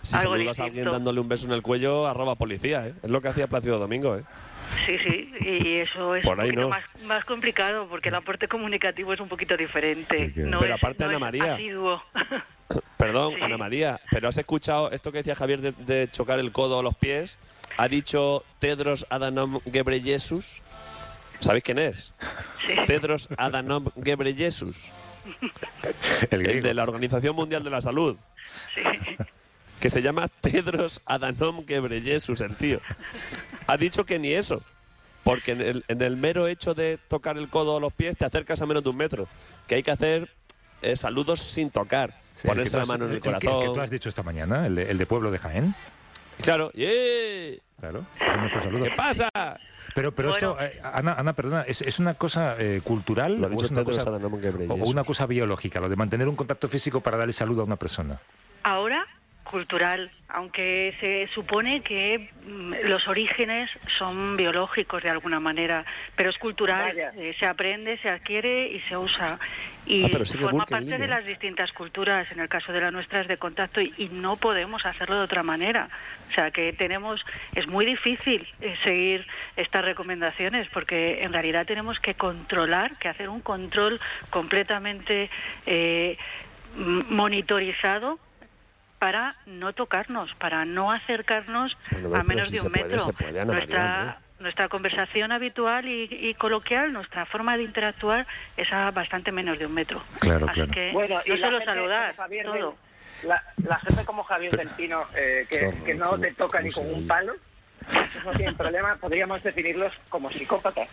Si
algo
saludas a alguien
distinto.
dándole un beso en el cuello, arroba policía, ¿eh? Es lo que hacía Plácido Domingo, ¿eh?
Sí, sí, y eso es
Por
un
ahí
poquito
no.
más, más complicado porque el aporte comunicativo es un poquito diferente. No
Pero
es,
aparte,
no
Ana
es
María.
asiduo.
Perdón, Ana María, pero has escuchado esto que decía Javier de, de chocar el codo o los pies. Ha dicho Tedros Adhanom Ghebreyesus. ¿Sabéis quién es?
Sí.
Tedros Adhanom Ghebreyesus.
El,
el de la Organización Mundial de la Salud.
Sí.
Que se llama Tedros Adhanom Ghebreyesus, el tío. Ha dicho que ni eso. Porque en el, en el mero hecho de tocar el codo o los pies te acercas a menos de un metro. Que hay que hacer eh, saludos sin tocar.
Sí,
ponerse
el
la
que tú has-
mano en el
el que-
corazón.
El que tú has dicho esta mañana, el de, el de Pueblo de Jaén.
Claro. ¡Yeah!
Claro, es nuestro saludo.
¿Qué pasa?
Pero, pero
Bueno.
esto, eh, Ana, Ana, perdona, ¿es, es una cosa eh, cultural
Lo ha
o
dicho
es una
Tedros
cosa,
Adhanom
o,
Ghebreyesus.
o una cosa biológica, lo de mantener un contacto físico para dar el saludo a una persona?
Ahora, cultural, aunque se supone que mm, los orígenes son biológicos de alguna manera, pero es cultural,
Vaya.
eh, se aprende, se adquiere y se usa. Y
Ah, pero sigue
forma
Burke en
parte de
línea.
las distintas culturas, en el caso de la nuestra es de contacto y, y no podemos hacerlo de otra manera. O sea que tenemos, es muy difícil eh, seguir estas recomendaciones porque en realidad tenemos que controlar, que hacer un control completamente eh, m- monitorizado para no tocarnos, para no acercarnos
Bueno,
a
pero
menos
si
de
se
un
puede,
metro.
se puede, Ana María,
nuestra,
hombre.
nuestra conversación habitual y, y coloquial, nuestra forma de interactuar es a bastante menos de un metro.
Claro,
Así
claro.
que
Bueno, y
no
la
solo
gente
saludar,
como Javier
todo.
del- la, la gente como Javier del Pino, eh, que, que no te toca ni con un palo, esos no tienen problema, podríamos definirlos como psicópatas.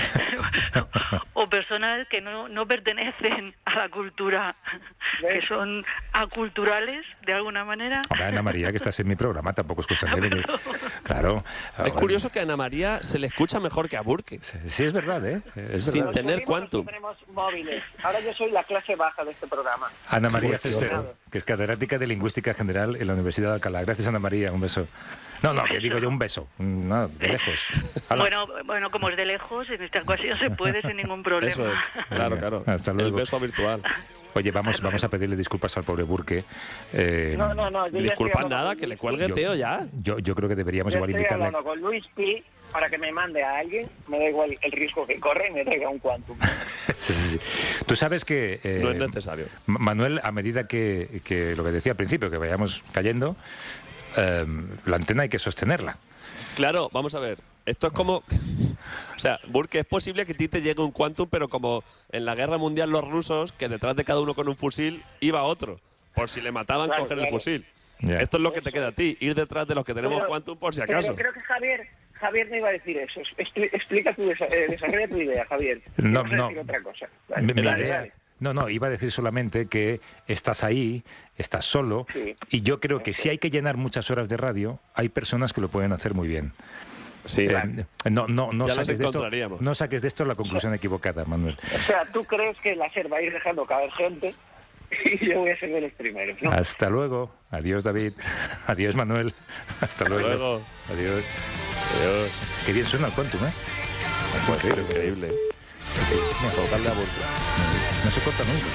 O personas que no, no pertenecen a la cultura, que son aculturales de alguna manera.
Hombre, Ana María, que estás en mi programa, tampoco es cuestión de... Claro.
Es curioso que a Ana María se le escucha mejor que a Burke.
Sí, es verdad, ¿eh? Es
Sin
verdad.
tener quantum.
Tenemos móviles. Ahora yo soy la clase baja de este programa.
Ana María
Qué
Cestero, que es catedrática de Lingüística General en la Universidad de Alcalá. Gracias, Ana María, un beso. No, no, que digo yo un beso, no, de lejos. Hala.
Bueno, bueno, como es de lejos, en esta ocasión se puede sin ningún problema.
Eso es, claro, claro.
Hasta
El
luego.
beso virtual.
Oye, vamos, vamos a pedirle disculpas al pobre Burke. Eh,
No, no, no. Yo ya estoy
Disculpa
hablando
nada,
con
que le
Luis
cuelgue
Yo-
Teo ya.
yo, yo creo que deberíamos
Yo
igual
estoy
invitarle.
hablando con Luis Pi para que me mande a alguien, me da igual el riesgo que corre y me traiga un quantum.
Sí, sí, sí. Tú sabes que... eh,
No es necesario.
Ma- Manuel, a medida que, que lo que decía al principio, que vayamos cayendo, eh, la antena hay que sostenerla.
Claro, vamos a ver. Esto es como... O sea, Burke, es posible que a ti te llegue un quantum, pero como en la guerra mundial los rusos, que detrás de cada uno con un fusil iba otro, por si le mataban,
Claro,
coger el
claro.
fusil.
Ya.
Esto es lo que te queda a ti, ir detrás de los que tenemos
Pero-
quantum por si
Pero
acaso.
creo que Javier, Javier no iba a decir eso. Expli- explica tu desa- eh, desarrolla tu idea, Javier.
No,
Vas a
no.
decir otra cosa.
Mi- mi
Dale,
idea-
dale.
No, no, iba a decir solamente que estás ahí, estás solo,
Sí.
y yo creo que si hay que llenar muchas horas de radio, hay personas que lo pueden hacer muy bien.
Sí,
Eh, no, no, no,
Ya las
saques de esto,
encontraríamos.
no saques de esto la conclusión equivocada, Manuel.
O sea, tú crees que la SER va a ir dejando caer gente y yo voy a ser de los primeros, ¿no?
Hasta luego. Adiós, David. Adiós, Manuel. Hasta luego.
luego.
Adiós.
Adiós.
Qué bien suena el quantum, ¿eh?
Pues es increíble.
Mira,
Tocarle a Burke.
no se corta nunca.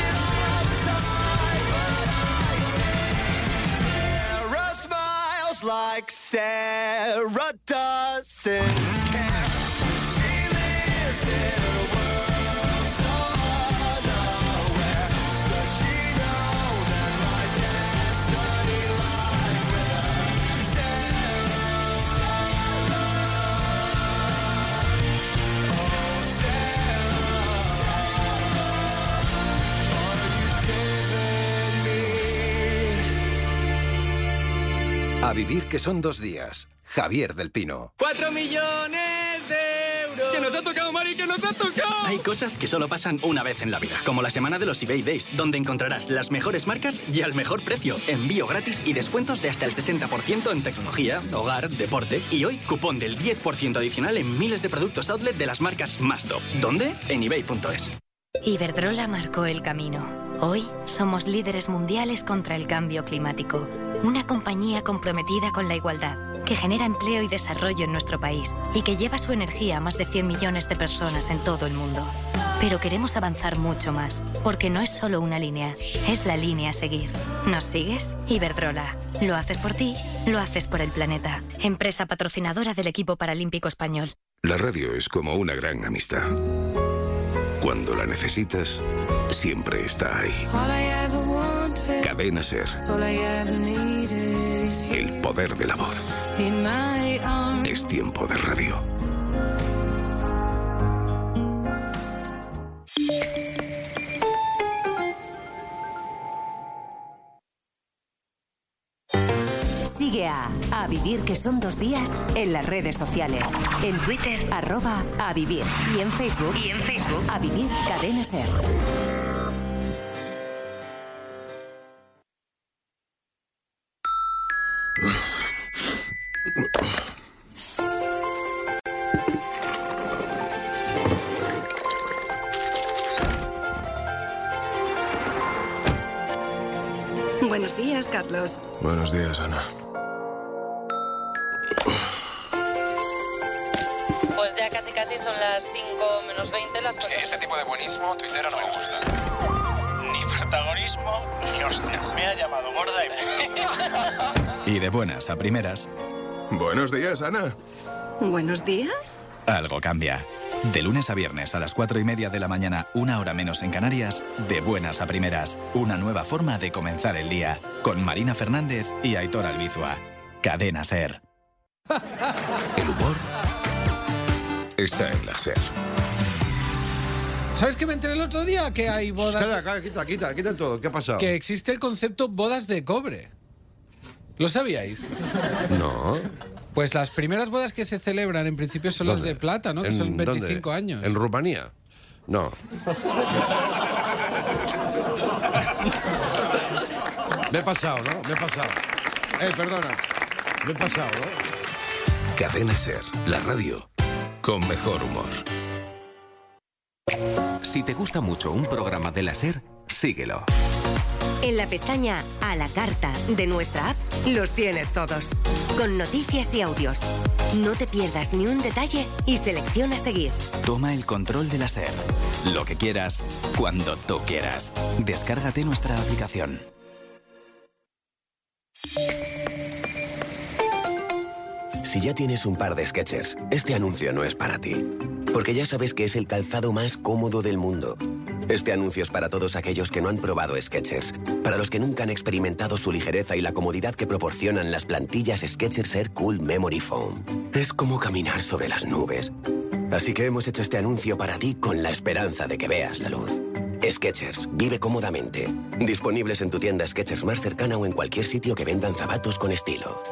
Sarah smiles like Sarah doesn't care. She lives in a world so unaware. Does she know that my destiny lies with her? Sarah, Sarah. Oh, Sarah.
A vivir que son dos días. Javier del Pino.
¡Cuatro millones de euros! ¡Que nos ha tocado, Mari, que nos ha tocado! Hay cosas que solo pasan una vez en la vida, como la semana de los eBay Days, donde encontrarás las mejores marcas y al mejor precio, envío gratis y descuentos de hasta el sesenta por ciento en tecnología, hogar, deporte y hoy cupón del diez por ciento adicional en miles de productos outlet de las marcas más top. ¿Dónde? En ebay punto es.
Iberdrola marcó el camino. Hoy somos líderes mundiales contra el cambio climático. Una compañía comprometida con la igualdad, que genera empleo y desarrollo en nuestro país y que lleva su energía a más de cien millones de personas en todo el mundo. Pero queremos avanzar mucho más, porque no es solo una línea, es la línea a seguir. ¿Nos sigues? Iberdrola. Lo haces por ti, lo haces por el planeta. Empresa patrocinadora del equipo paralímpico español.
La radio es como una gran amistad. Cuando la necesitas, siempre está ahí. Cadena SER. El poder de la voz. Es tiempo de radio.
Sigue a A Vivir, que son dos días, en las redes sociales. En Twitter, arroba A Vivir. Y en Facebook, y en Facebook, A Vivir Cadena SER.
Buenos días, Carlos.
Buenos días, Ana.
Pues ya casi casi son las cinco menos veinte las cosas.
Sí, este tipo de buenismo tuitero no me gusta. Ni protagonismo, ni hostias. Me ha llamado gorda y punto.
Y de buenas a primeras.
Buenos días, Ana.
Buenos días.
Algo cambia. De lunes a viernes a las cuatro y media de la mañana, una hora menos en Canarias, de buenas a primeras. Una nueva forma de comenzar el día. Con Marina Fernández y Aitor Albizua. Cadena SER.
El humor está en la SER.
¿Sabes qué me enteré el otro día? Que hay bodas...
Quita, quita, quita, quita, quita todo. ¿Qué ha pasado?
Que existe el concepto bodas de cobre. ¿Lo sabíais?
No.
Pues las primeras bodas que se celebran en principio son las
¿Dónde?
de plata, ¿no? Que
¿En
son veinticinco
dónde?
años.
¿En Rumanía? No. Me he pasado, ¿no? Me he pasado. Eh, perdona. Me he pasado, ¿no?
Cadena SER, la radio con mejor humor.
Si te gusta mucho un programa de la SER, síguelo.
En la pestaña A la carta de nuestra app los tienes todos, con noticias y audios. No te pierdas ni un detalle y selecciona seguir.
Toma el control de la SER. Lo que quieras, cuando tú quieras. Descárgate nuestra aplicación.
Si ya tienes un par de Skechers, este anuncio no es para ti. Porque ya sabes que es el calzado más cómodo del mundo. Este anuncio es para todos aquellos que no han probado Skechers, para los que nunca han experimentado su ligereza y la comodidad que proporcionan las plantillas Skechers Air Cool Memory Foam. Es como caminar sobre las nubes. Así que hemos hecho este anuncio para ti con la esperanza de que veas la luz. Skechers, vive cómodamente. Disponibles en tu tienda Skechers más cercana o en cualquier sitio que vendan zapatos con estilo.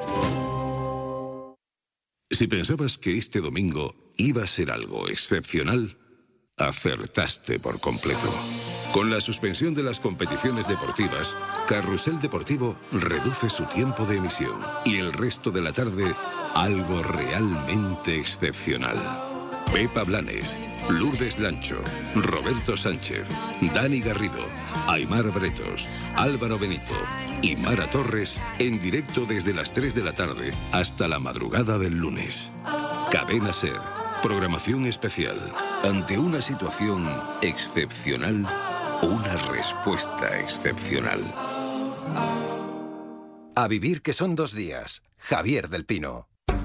Si pensabas que este domingo iba a ser algo excepcional, acertaste por completo. Con la suspensión de las competiciones deportivas, Carrusel Deportivo reduce su tiempo de emisión y el resto de la tarde, algo realmente excepcional. Pepa Blanes, Lourdes Lancho, Roberto Sánchez, Dani Garrido, Aimar Bretos, Álvaro Benito y Mara Torres en directo desde las tres de la tarde hasta la madrugada del lunes. Cadena SER. Programación especial. Ante una situación excepcional, una respuesta excepcional.
A vivir, que son dos días. Javier del Pino.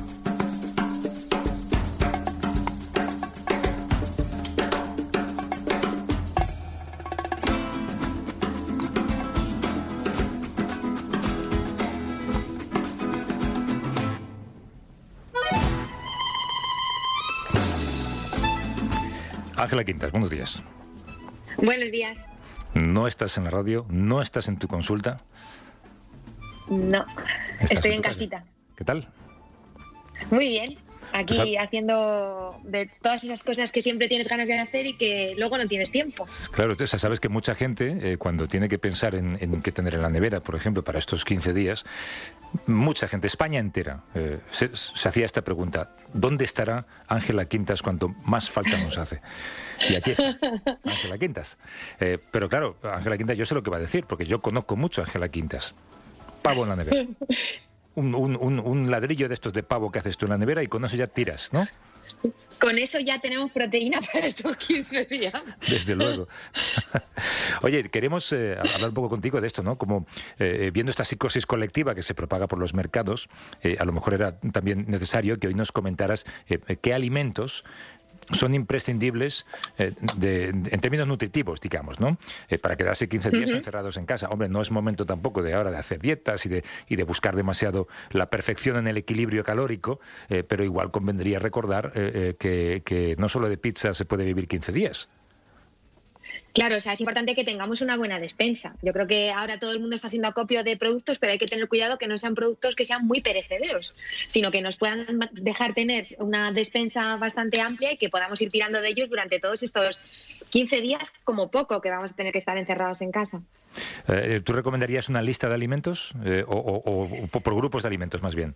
Ángela Quintas, buenos días.
Buenos días.
¿No estás en la radio? ¿No estás en tu consulta?
No, estoy en,
en
casita.
¿Qué tal?
Muy bien. Aquí
Pues a...
haciendo de todas esas cosas que siempre tienes ganas de hacer y que luego no tienes tiempo.
Claro, o sea, sabes que mucha gente, eh, cuando tiene que pensar en, en qué tener en la nevera, por ejemplo, para estos quince días, mucha gente, España entera, eh, se, se hacía esta pregunta: ¿dónde estará Ángela Quintas cuanto más falta nos hace? Y aquí está, Ángela Quintas. Eh, pero claro, Ángela Quintas, yo sé lo que va a decir, porque yo conozco mucho a Ángela Quintas. Pavo en la nevera. Un, un, un, un ladrillo de estos de pavo que haces tú en la nevera y con eso ya tiras, ¿no?
Con eso ya tenemos proteína para estos quince días.
Desde luego. Oye, queremos eh, hablar un poco contigo de esto, ¿no? Como eh, viendo esta psicosis colectiva que se propaga por los mercados, eh, a lo mejor era también necesario que hoy nos comentaras eh, qué alimentos son imprescindibles eh, de, de, en términos nutritivos, digamos, ¿no? Eh, para quedarse quince días uh-huh. encerrados en casa. Hombre, no es momento tampoco de ahora de hacer dietas y de, y de buscar demasiado la perfección en el equilibrio calórico, eh, pero igual convendría recordar eh, eh, que, que no solo de pizza se puede vivir quince días.
Claro, o sea, es importante que tengamos una buena despensa. Yo creo que ahora todo el mundo está haciendo acopio de productos, pero hay que tener cuidado que no sean productos que sean muy perecederos, sino que nos puedan dejar tener una despensa bastante amplia y que podamos ir tirando de ellos durante todos estos quince días como poco que vamos a tener que estar encerrados en casa.
Eh, ¿Tú recomendarías una lista de alimentos eh, o, o, o por grupos de alimentos más bien?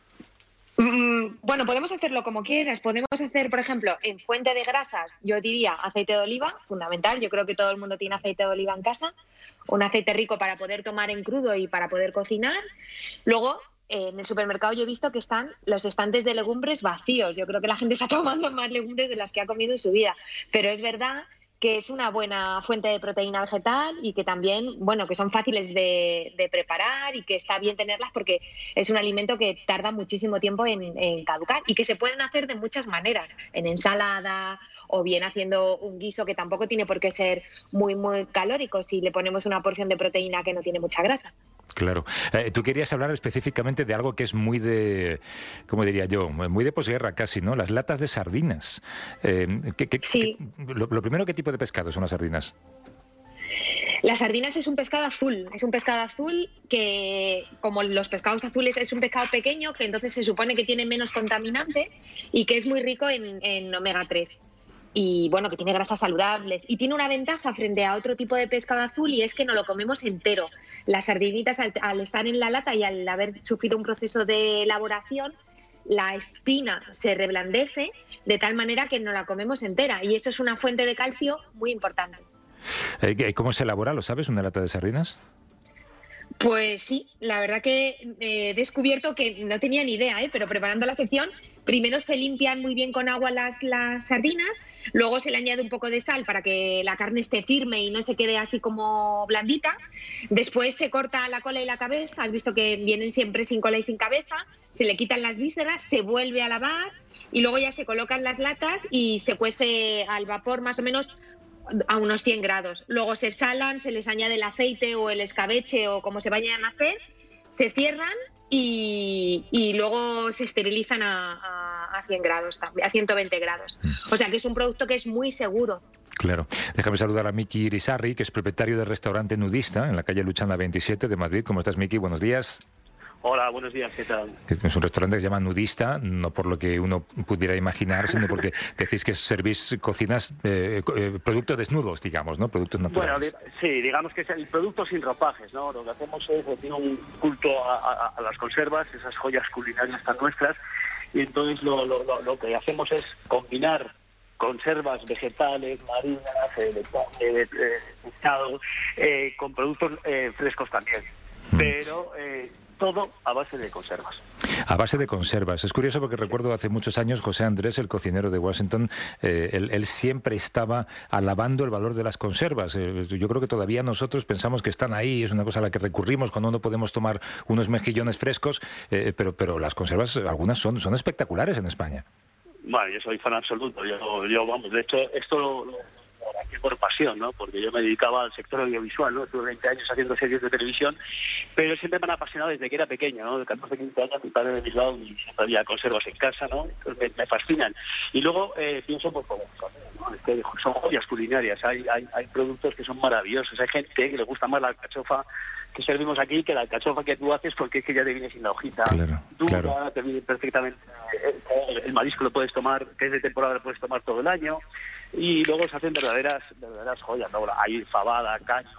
Bueno, podemos hacerlo como quieras. Podemos hacer, por ejemplo, en fuente de grasas, yo diría aceite de oliva, fundamental. Yo creo que todo el mundo tiene aceite de oliva en casa. Un aceite rico para poder tomar en crudo y para poder cocinar. Luego, eh, en el supermercado yo he visto que están los estantes de legumbres vacíos. Yo creo que la gente está tomando más legumbres de las que ha comido en su vida. Pero es verdad que es una buena fuente de proteína vegetal y que también, bueno, que son fáciles de, de preparar y que está bien tenerlas porque es un alimento que tarda muchísimo tiempo en, en caducar y que se pueden hacer de muchas maneras, en ensalada o bien haciendo un guiso que tampoco tiene por qué ser muy, muy calórico si le ponemos una porción de proteína que no tiene mucha grasa.
Claro. Eh, tú querías hablar específicamente de algo que es muy de, ¿cómo diría yo? Muy de posguerra casi, ¿no? Las latas de sardinas. Eh, ¿qué, qué, sí. Qué, lo, lo primero, ¿qué tipo de pescado son las sardinas?
Las sardinas es un pescado azul, es un pescado azul que, como los pescados azules, es un pescado pequeño que entonces se supone que tiene menos contaminantes y que es muy rico en, en omega tres. Y bueno, que tiene grasas saludables y tiene una ventaja frente a otro tipo de pescado azul y es que no lo comemos entero. Las sardinitas al, al estar en la lata y al haber sufrido un proceso de elaboración, la espina se reblandece de tal manera que no la comemos entera y eso es una fuente de calcio muy importante.
¿Cómo se elabora, lo sabes, una lata de sardinas?
Pues sí, la verdad que he descubierto que no tenía ni idea, ¿eh? Pero preparando la sección, primero se limpian muy bien con agua las, las sardinas, luego se le añade un poco de sal para que la carne esté firme y no se quede así como blandita. Después se corta la cola y la cabeza, has visto que vienen siempre sin cola y sin cabeza, se le quitan las vísceras, se vuelve a lavar y luego ya se colocan las latas y se cuece al vapor más o menos a unos cien grados. Luego se salan, se les añade el aceite o el escabeche o como se vayan a hacer, se cierran y, y luego se esterilizan a, a, a cien grados, a ciento veinte grados. O sea que es un producto que es muy seguro. Claro.
Déjame saludar a Miki Irisarri, que es propietario del restaurante Nudista en la calle Luchana veintisiete de Madrid. ¿Cómo estás, Miki? Buenos días.
Hola, buenos días, ¿qué tal?
Es un restaurante que se llama Nudista, no por lo que uno pudiera imaginar, sino porque decís que servís, cocinas eh, eh, productos desnudos, digamos, ¿no? Productos naturales.
Bueno, sí, digamos que es el producto sin ropajes, ¿no? Lo que hacemos es decir, un culto a, a, a las conservas, esas joyas culinarias tan nuestras, y entonces lo, lo, lo, lo que hacemos es combinar conservas vegetales, marinas, eh, de carne, de, de pescado, eh, con productos eh, frescos también. Mm. Pero... Eh, todo a base de conservas.
A base de conservas. Es curioso porque recuerdo hace muchos años José Andrés, el cocinero de Washington, eh, él, él siempre estaba alabando el valor de las conservas. Eh, yo creo que todavía nosotros pensamos que están ahí, es una cosa a la que recurrimos cuando no podemos tomar unos mejillones frescos, eh, pero, pero las conservas, algunas son, son espectaculares en España.
Bueno, yo soy fan absoluto. Yo, yo vamos, de hecho, esto lo... lo... aquí por pasión, ¿no? Porque yo me dedicaba al sector audiovisual, ¿no? Estuve veinte años haciendo series de televisión, pero siempre me han apasionado desde que era pequeño, ¿no? De catorce, quince años, mi padre de Bilbao y siempre había conservas en casa, ¿no? Entonces me, me fascinan. Y luego eh, pienso, pues, como, ¿no? Es que son joyas culinarias, hay, hay, hay productos que son maravillosos, hay gente que le gusta más la alcachofa que servimos aquí que la alcachofa que tú haces porque es que ya te viene sin la hojita claro, dura, claro. Te viene perfectamente, el, el marisco lo puedes tomar, que es de temporada, lo puedes tomar todo el año. Y luego se hacen verdaderas verdaderas joyas, ¿no? Hay fabada, caños,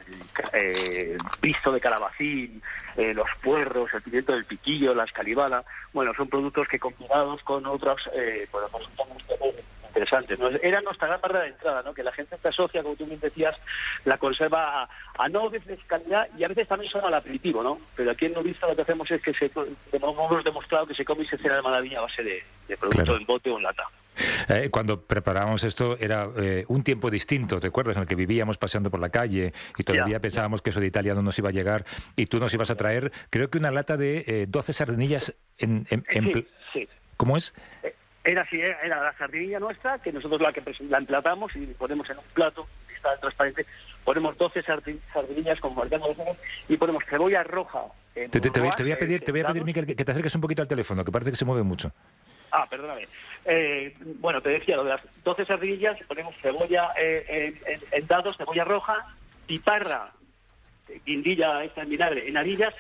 eh, pisto de calabacín, eh, los puerros, el pimiento del piquillo, la escalivada. Bueno, son productos que combinados con otros, eh, podemos tener interesantes, ¿no? Era nuestra gran barrera de entrada, ¿no? Que la gente se asocia, como tú bien decías, la conserva a, a no veces calidad y a veces también son al aperitivo, ¿no? Pero aquí en Nudista lo que hacemos es que se, hemos demostrado que se come y se cena de maravilla a base de, de producto claro. en bote o en lata.
Eh, cuando preparábamos esto era eh, un tiempo distinto, ¿te acuerdas? En el que vivíamos paseando por la calle y todavía ya, pensábamos ya. que eso de Italia no nos iba a llegar y tú nos ibas a traer, creo que una lata de eh, doce sardinillas en... en, en
sí, sí.
¿Cómo es?
Era así, era la sardinilla nuestra, que nosotros la que la emplatamos y ponemos en un plato, está transparente, ponemos doce sardinillas con marcando los ojos y ponemos cebolla roja.
Te, te, te, voy, te voy a pedir, te voy a pedir, Miquel, que, que te acerques un poquito al teléfono, que parece que se mueve mucho.
Ah, perdóname. Eh, bueno, te decía, lo de las doce sardinillas, ponemos cebolla eh, en, en dados, cebolla roja, piparra, guindilla esta en vinagre, en arillas,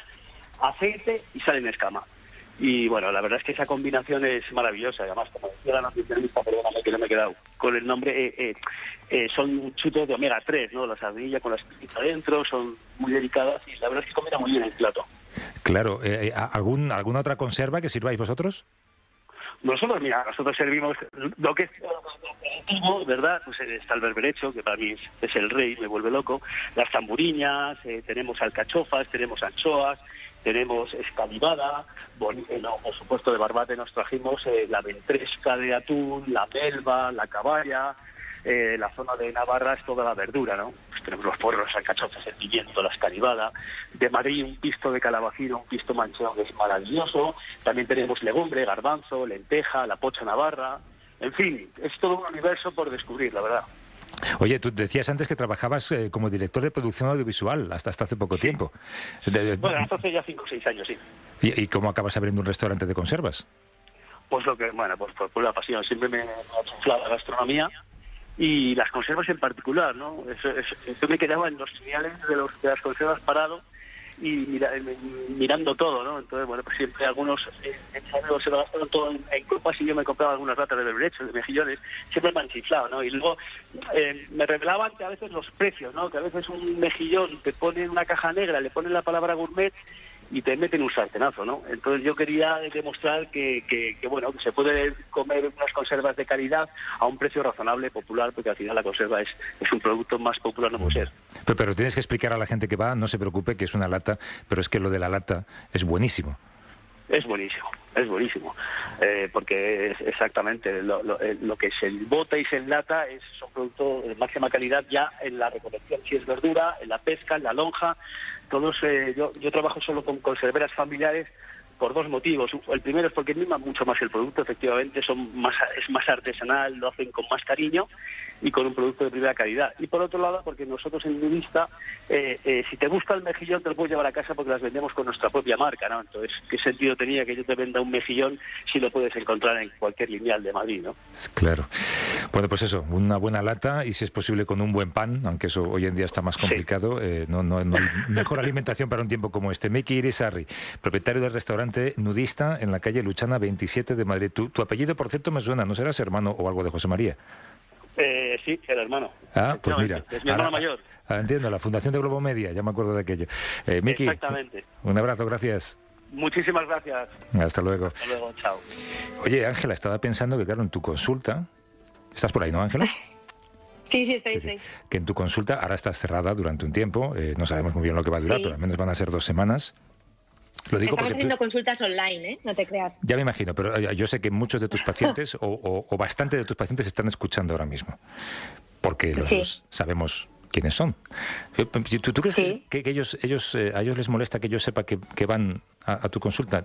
aceite y sal en escama. Y bueno, la verdad es que esa combinación es maravillosa. Además, como decía la nutricionista, perdóname que no me he quedado con el nombre, eh, eh, eh, son chutos de omega tres, ¿no? La sardinilla con las espinas adentro, son muy delicadas y la verdad es que combina muy bien el plato.
Claro. Eh, ¿algún, ¿Alguna otra conserva que sirváis vosotros?
Nosotros, mira, nosotros servimos lo que es aperitivo, ¿verdad? Pues está el berberecho, que para mí es, es el rey, me vuelve loco. Las tamburiñas, eh, tenemos alcachofas, tenemos anchoas, tenemos escalivada, bon, eh, no, por supuesto de Barbate nos trajimos eh, la ventresca de atún, la melva, la caballa. Eh, la zona de Navarra es toda la verdura, ¿no? Pues tenemos los porros, alcachofas, el pimiento, la escalivada. De Madrid un pisto de calabacino, un pisto manchego que es maravilloso. También tenemos legumbre, garbanzo, lenteja, la pocha navarra. En fin, es todo un universo por descubrir, la verdad.
Oye, tú decías antes que trabajabas eh, como director de producción audiovisual hasta, hasta hace poco sí. tiempo. De, de...
Bueno, hasta hace ya cinco o seis años, sí.
¿Y, ¿Y cómo acabas abriendo un restaurante de conservas?
Pues lo que, bueno, pues por, por la pasión. Siempre me, me ha chuflado la gastronomía. Y las conservas en particular, ¿no? Eso, eso, yo me quedaba en los finales de, los, de las conservas parado y mira, mirando todo, ¿no? Entonces, bueno, pues siempre algunos eh, amigos se lo gastaron todo en, en copas y yo me compraba algunas latas de berberechos, de mejillones, siempre me han chiflado, ¿no? Y luego eh, me revelaban que a veces los precios, ¿no? Que a veces un mejillón te pone en una caja negra, le ponen la palabra gourmet y te meten un sartenazo, ¿no? Entonces yo quería demostrar que, que, que, bueno, que se puede comer unas conservas de calidad a un precio razonable, popular, porque al final la conserva es, es un producto más popular, no puede ser.
Pero, pero tienes que explicar a la gente que va, no se preocupe, que es una lata, pero es que lo de la lata es buenísimo.
Es buenísimo, es buenísimo, eh, porque es exactamente lo, lo, lo que se bota y se enlata es un producto de máxima calidad ya en la recolección, si es verdura, en la pesca, en la lonja. Todos, eh, yo, yo trabajo solo con conserveras familiares por dos motivos. El primero es porque miman mucho más el producto, efectivamente, son más, es más artesanal, lo hacen con más cariño y con un producto de primera calidad. Y por otro lado, porque nosotros en Nudista, eh, eh, si te gusta el mejillón, te lo puedes llevar a casa porque las vendemos con nuestra propia marca, ¿no? Entonces, ¿qué sentido tenía que yo te venda un mejillón si lo puedes encontrar en cualquier lineal de Madrid, ¿no?
Claro. Bueno, pues eso, una buena lata y si es posible con un buen pan, aunque eso hoy en día está más complicado, sí. eh, no, no, no hay mejor alimentación para un tiempo como este. Miki Irisarri, propietario del restaurante Nudista en la calle Luchana veintisiete de Madrid. Tu, tu apellido, por cierto, me suena, ¿no serás hermano o algo de José María?
Eh, sí, el hermano.
Ah, pues
no,
mira.
Es mi hermano
ahora,
mayor.
Ahora entiendo, la Fundación de Globo Media, ya me acuerdo de aquello. Eh, Miki,
exactamente.
Un abrazo, gracias.
Muchísimas gracias.
Hasta luego.
Hasta luego, chao.
Oye, Ángela, estaba pensando que, claro, en tu consulta... ¿Estás por ahí, no, Ángela?
Sí, sí, estoy,
sí, sí.
estoy.
Que en tu consulta ahora estás cerrada durante un tiempo, eh, no sabemos muy bien lo que va a durar, sí. pero al menos van a ser dos semanas. Lo digo
Estamos haciendo
tú...
consultas online, ¿eh? No te creas.
Ya me imagino, pero yo sé que muchos de tus pacientes, o, o, o bastante de tus pacientes, están escuchando ahora mismo. Porque los sí. sabemos quiénes son. ¿Tú, tú crees sí. que, que ellos, ellos, eh, a ellos les molesta que yo sepa que, que van a, a tu consulta?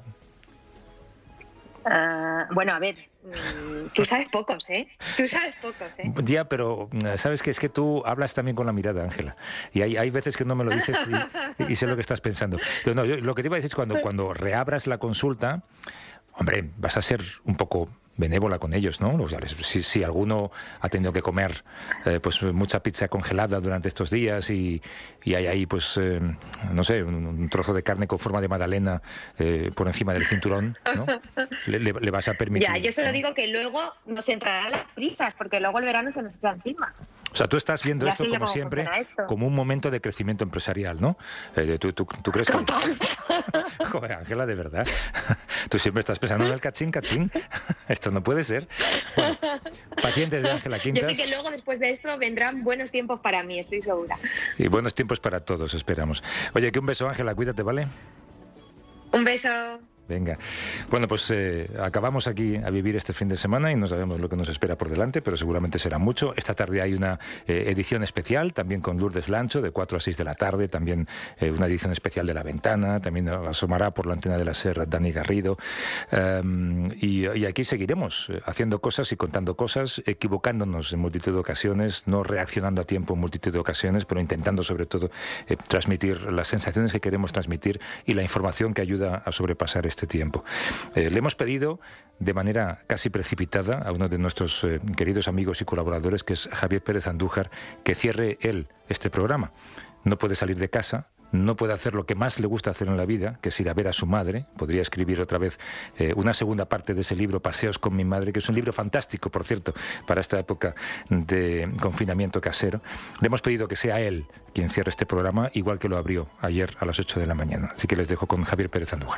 Uh, bueno, a ver, tú sabes pocos, ¿eh? Tú sabes pocos, ¿eh?
Ya, pero sabes que es que tú hablas también con la mirada, Ángela. Y hay, hay veces que no me lo dices y, y sé lo que estás pensando. Pero no, yo, lo que te iba a decir es cuando, cuando reabras la consulta, hombre, vas a ser un poco benévola con ellos, ¿no? O sea, si, si alguno ha tenido que comer eh, pues mucha pizza congelada durante estos días y, y hay ahí, pues, eh, no sé, un, un trozo de carne con forma de magdalena eh, por encima del cinturón, ¿no? Le, le, le vas a permitir...
Ya, yo solo digo que luego nos entrarán las prisas, porque luego el verano se nos echa encima.
O sea, tú estás viendo
Ya
esto,
sé yo
como
cómo
siempre,
funciona esto.
como un momento de crecimiento empresarial, ¿no? Eh, ¿tú, tú, tú crees que...? Joder, Ángela, de verdad. Tú siempre estás pensando en el cachín, cachín. Esto no puede ser. Bueno, pacientes de Ángela Quintas.
Yo sé que luego, después de esto, vendrán buenos tiempos para mí, estoy segura.
Y buenos tiempos para todos, esperamos. Oye, que un beso, Ángela, cuídate, ¿vale?
Un beso.
Venga. Bueno, pues eh, acabamos aquí a vivir este fin de semana y no sabemos lo que nos espera por delante, pero seguramente será mucho. Esta tarde hay una eh, edición especial, también con Lourdes Lancho, de cuatro a seis de la tarde, también eh, una edición especial de La Ventana, también asomará por la antena de la SER Dani Garrido. Um, y, y aquí seguiremos eh, haciendo cosas y contando cosas, equivocándonos en multitud de ocasiones, no reaccionando a tiempo en multitud de ocasiones, pero intentando sobre todo eh, transmitir las sensaciones que queremos transmitir y la información que ayuda a sobrepasar este tiempo. Eh, le hemos pedido de manera casi precipitada a uno de nuestros eh, queridos amigos y colaboradores, que es Javier Pérez Andújar, que cierre él este programa. No puede salir de casa, no puede hacer lo que más le gusta hacer en la vida, que es ir a ver a su madre. Podría escribir otra vez eh, una segunda parte de ese libro, Paseos con mi madre, que es un libro fantástico, por cierto, para esta época de confinamiento casero. Le hemos pedido que sea él quien cierre este programa, igual que lo abrió ayer a las ocho de la mañana. Así que les dejo con Javier Pérez Andújar.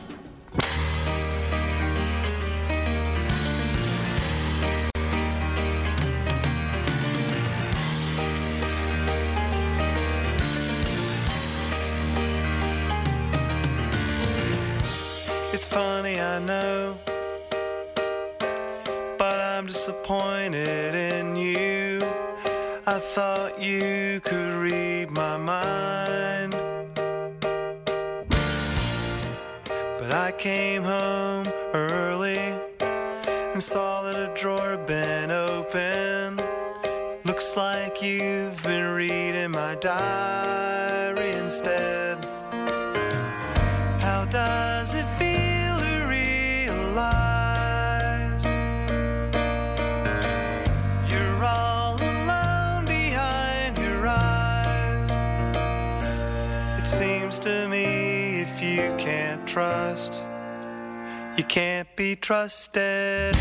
It's funny, I know, but I'm disappointed in you. I thought you could read my mind, but I came home early and saw that a drawer had been opened. Looks like you've been reading my diary instead. How does it feel to realize you're all alone behind your eyes? It seems to me if you can't trust, you can't be trusted.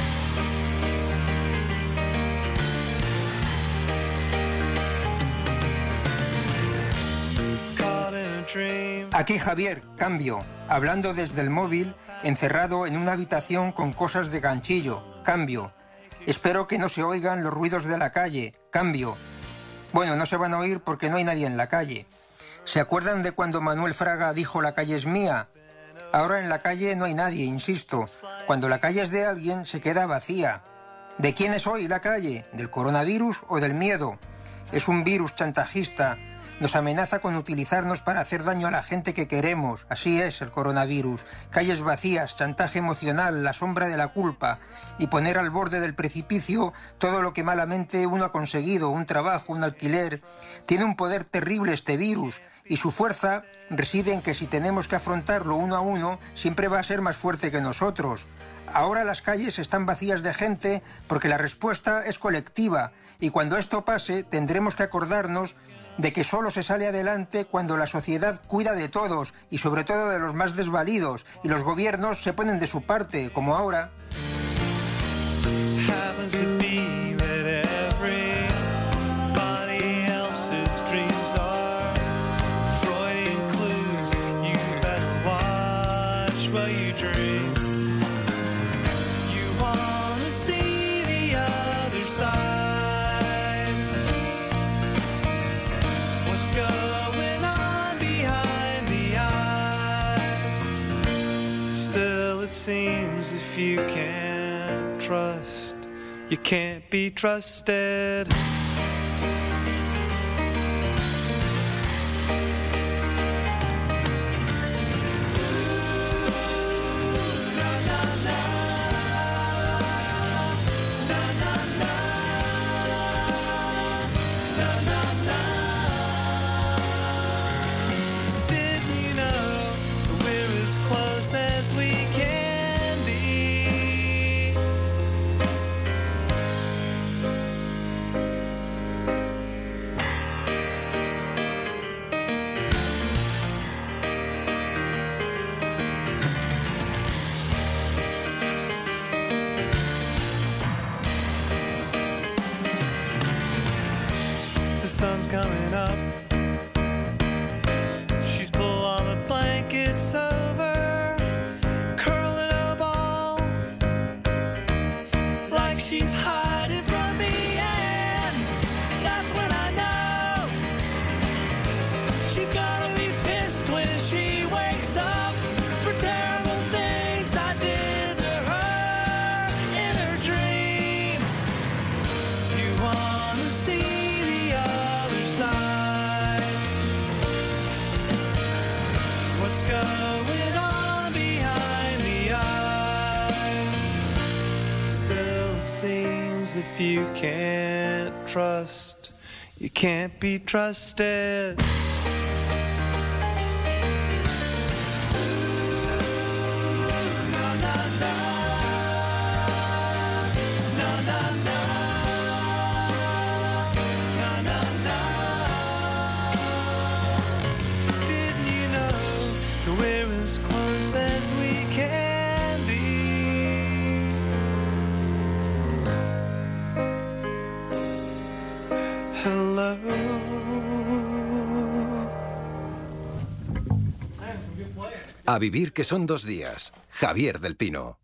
Caught in a dream.
Aquí Javier, cambio, hablando desde el móvil, encerrado en una habitación con cosas de ganchillo, cambio. Espero que no se oigan los ruidos de la calle, cambio. Bueno, no se van a oír porque no hay nadie en la calle. ¿Se acuerdan de cuando Manuel Fraga dijo la calle es mía? Ahora en la calle no hay nadie, insisto. Cuando la calle es de alguien, se queda vacía. ¿De quién es hoy la calle? ¿Del coronavirus o del miedo? Es un virus chantajista. Nos amenaza con utilizarnos para hacer daño a la gente que queremos. Así es el coronavirus. Calles vacías, chantaje emocional, la sombra de la culpa y poner al borde del precipicio todo lo que malamente uno ha conseguido, un trabajo, un alquiler. Tiene un poder terrible este virus y su fuerza reside en que si tenemos que afrontarlo uno a uno, siempre va a ser más fuerte que nosotros. Ahora las calles están vacías de gente porque la respuesta es colectiva y cuando esto pase tendremos que acordarnos de que solo se sale adelante cuando la sociedad cuida de todos y sobre todo de los más desvalidos y los gobiernos se ponen de su parte, como ahora.
Seems if you can't trust, you can't be trusted. what's going on behind the eyes. Still it seems if you can't trust, you can't be trusted.
A vivir que son dos días. Javier del Pino.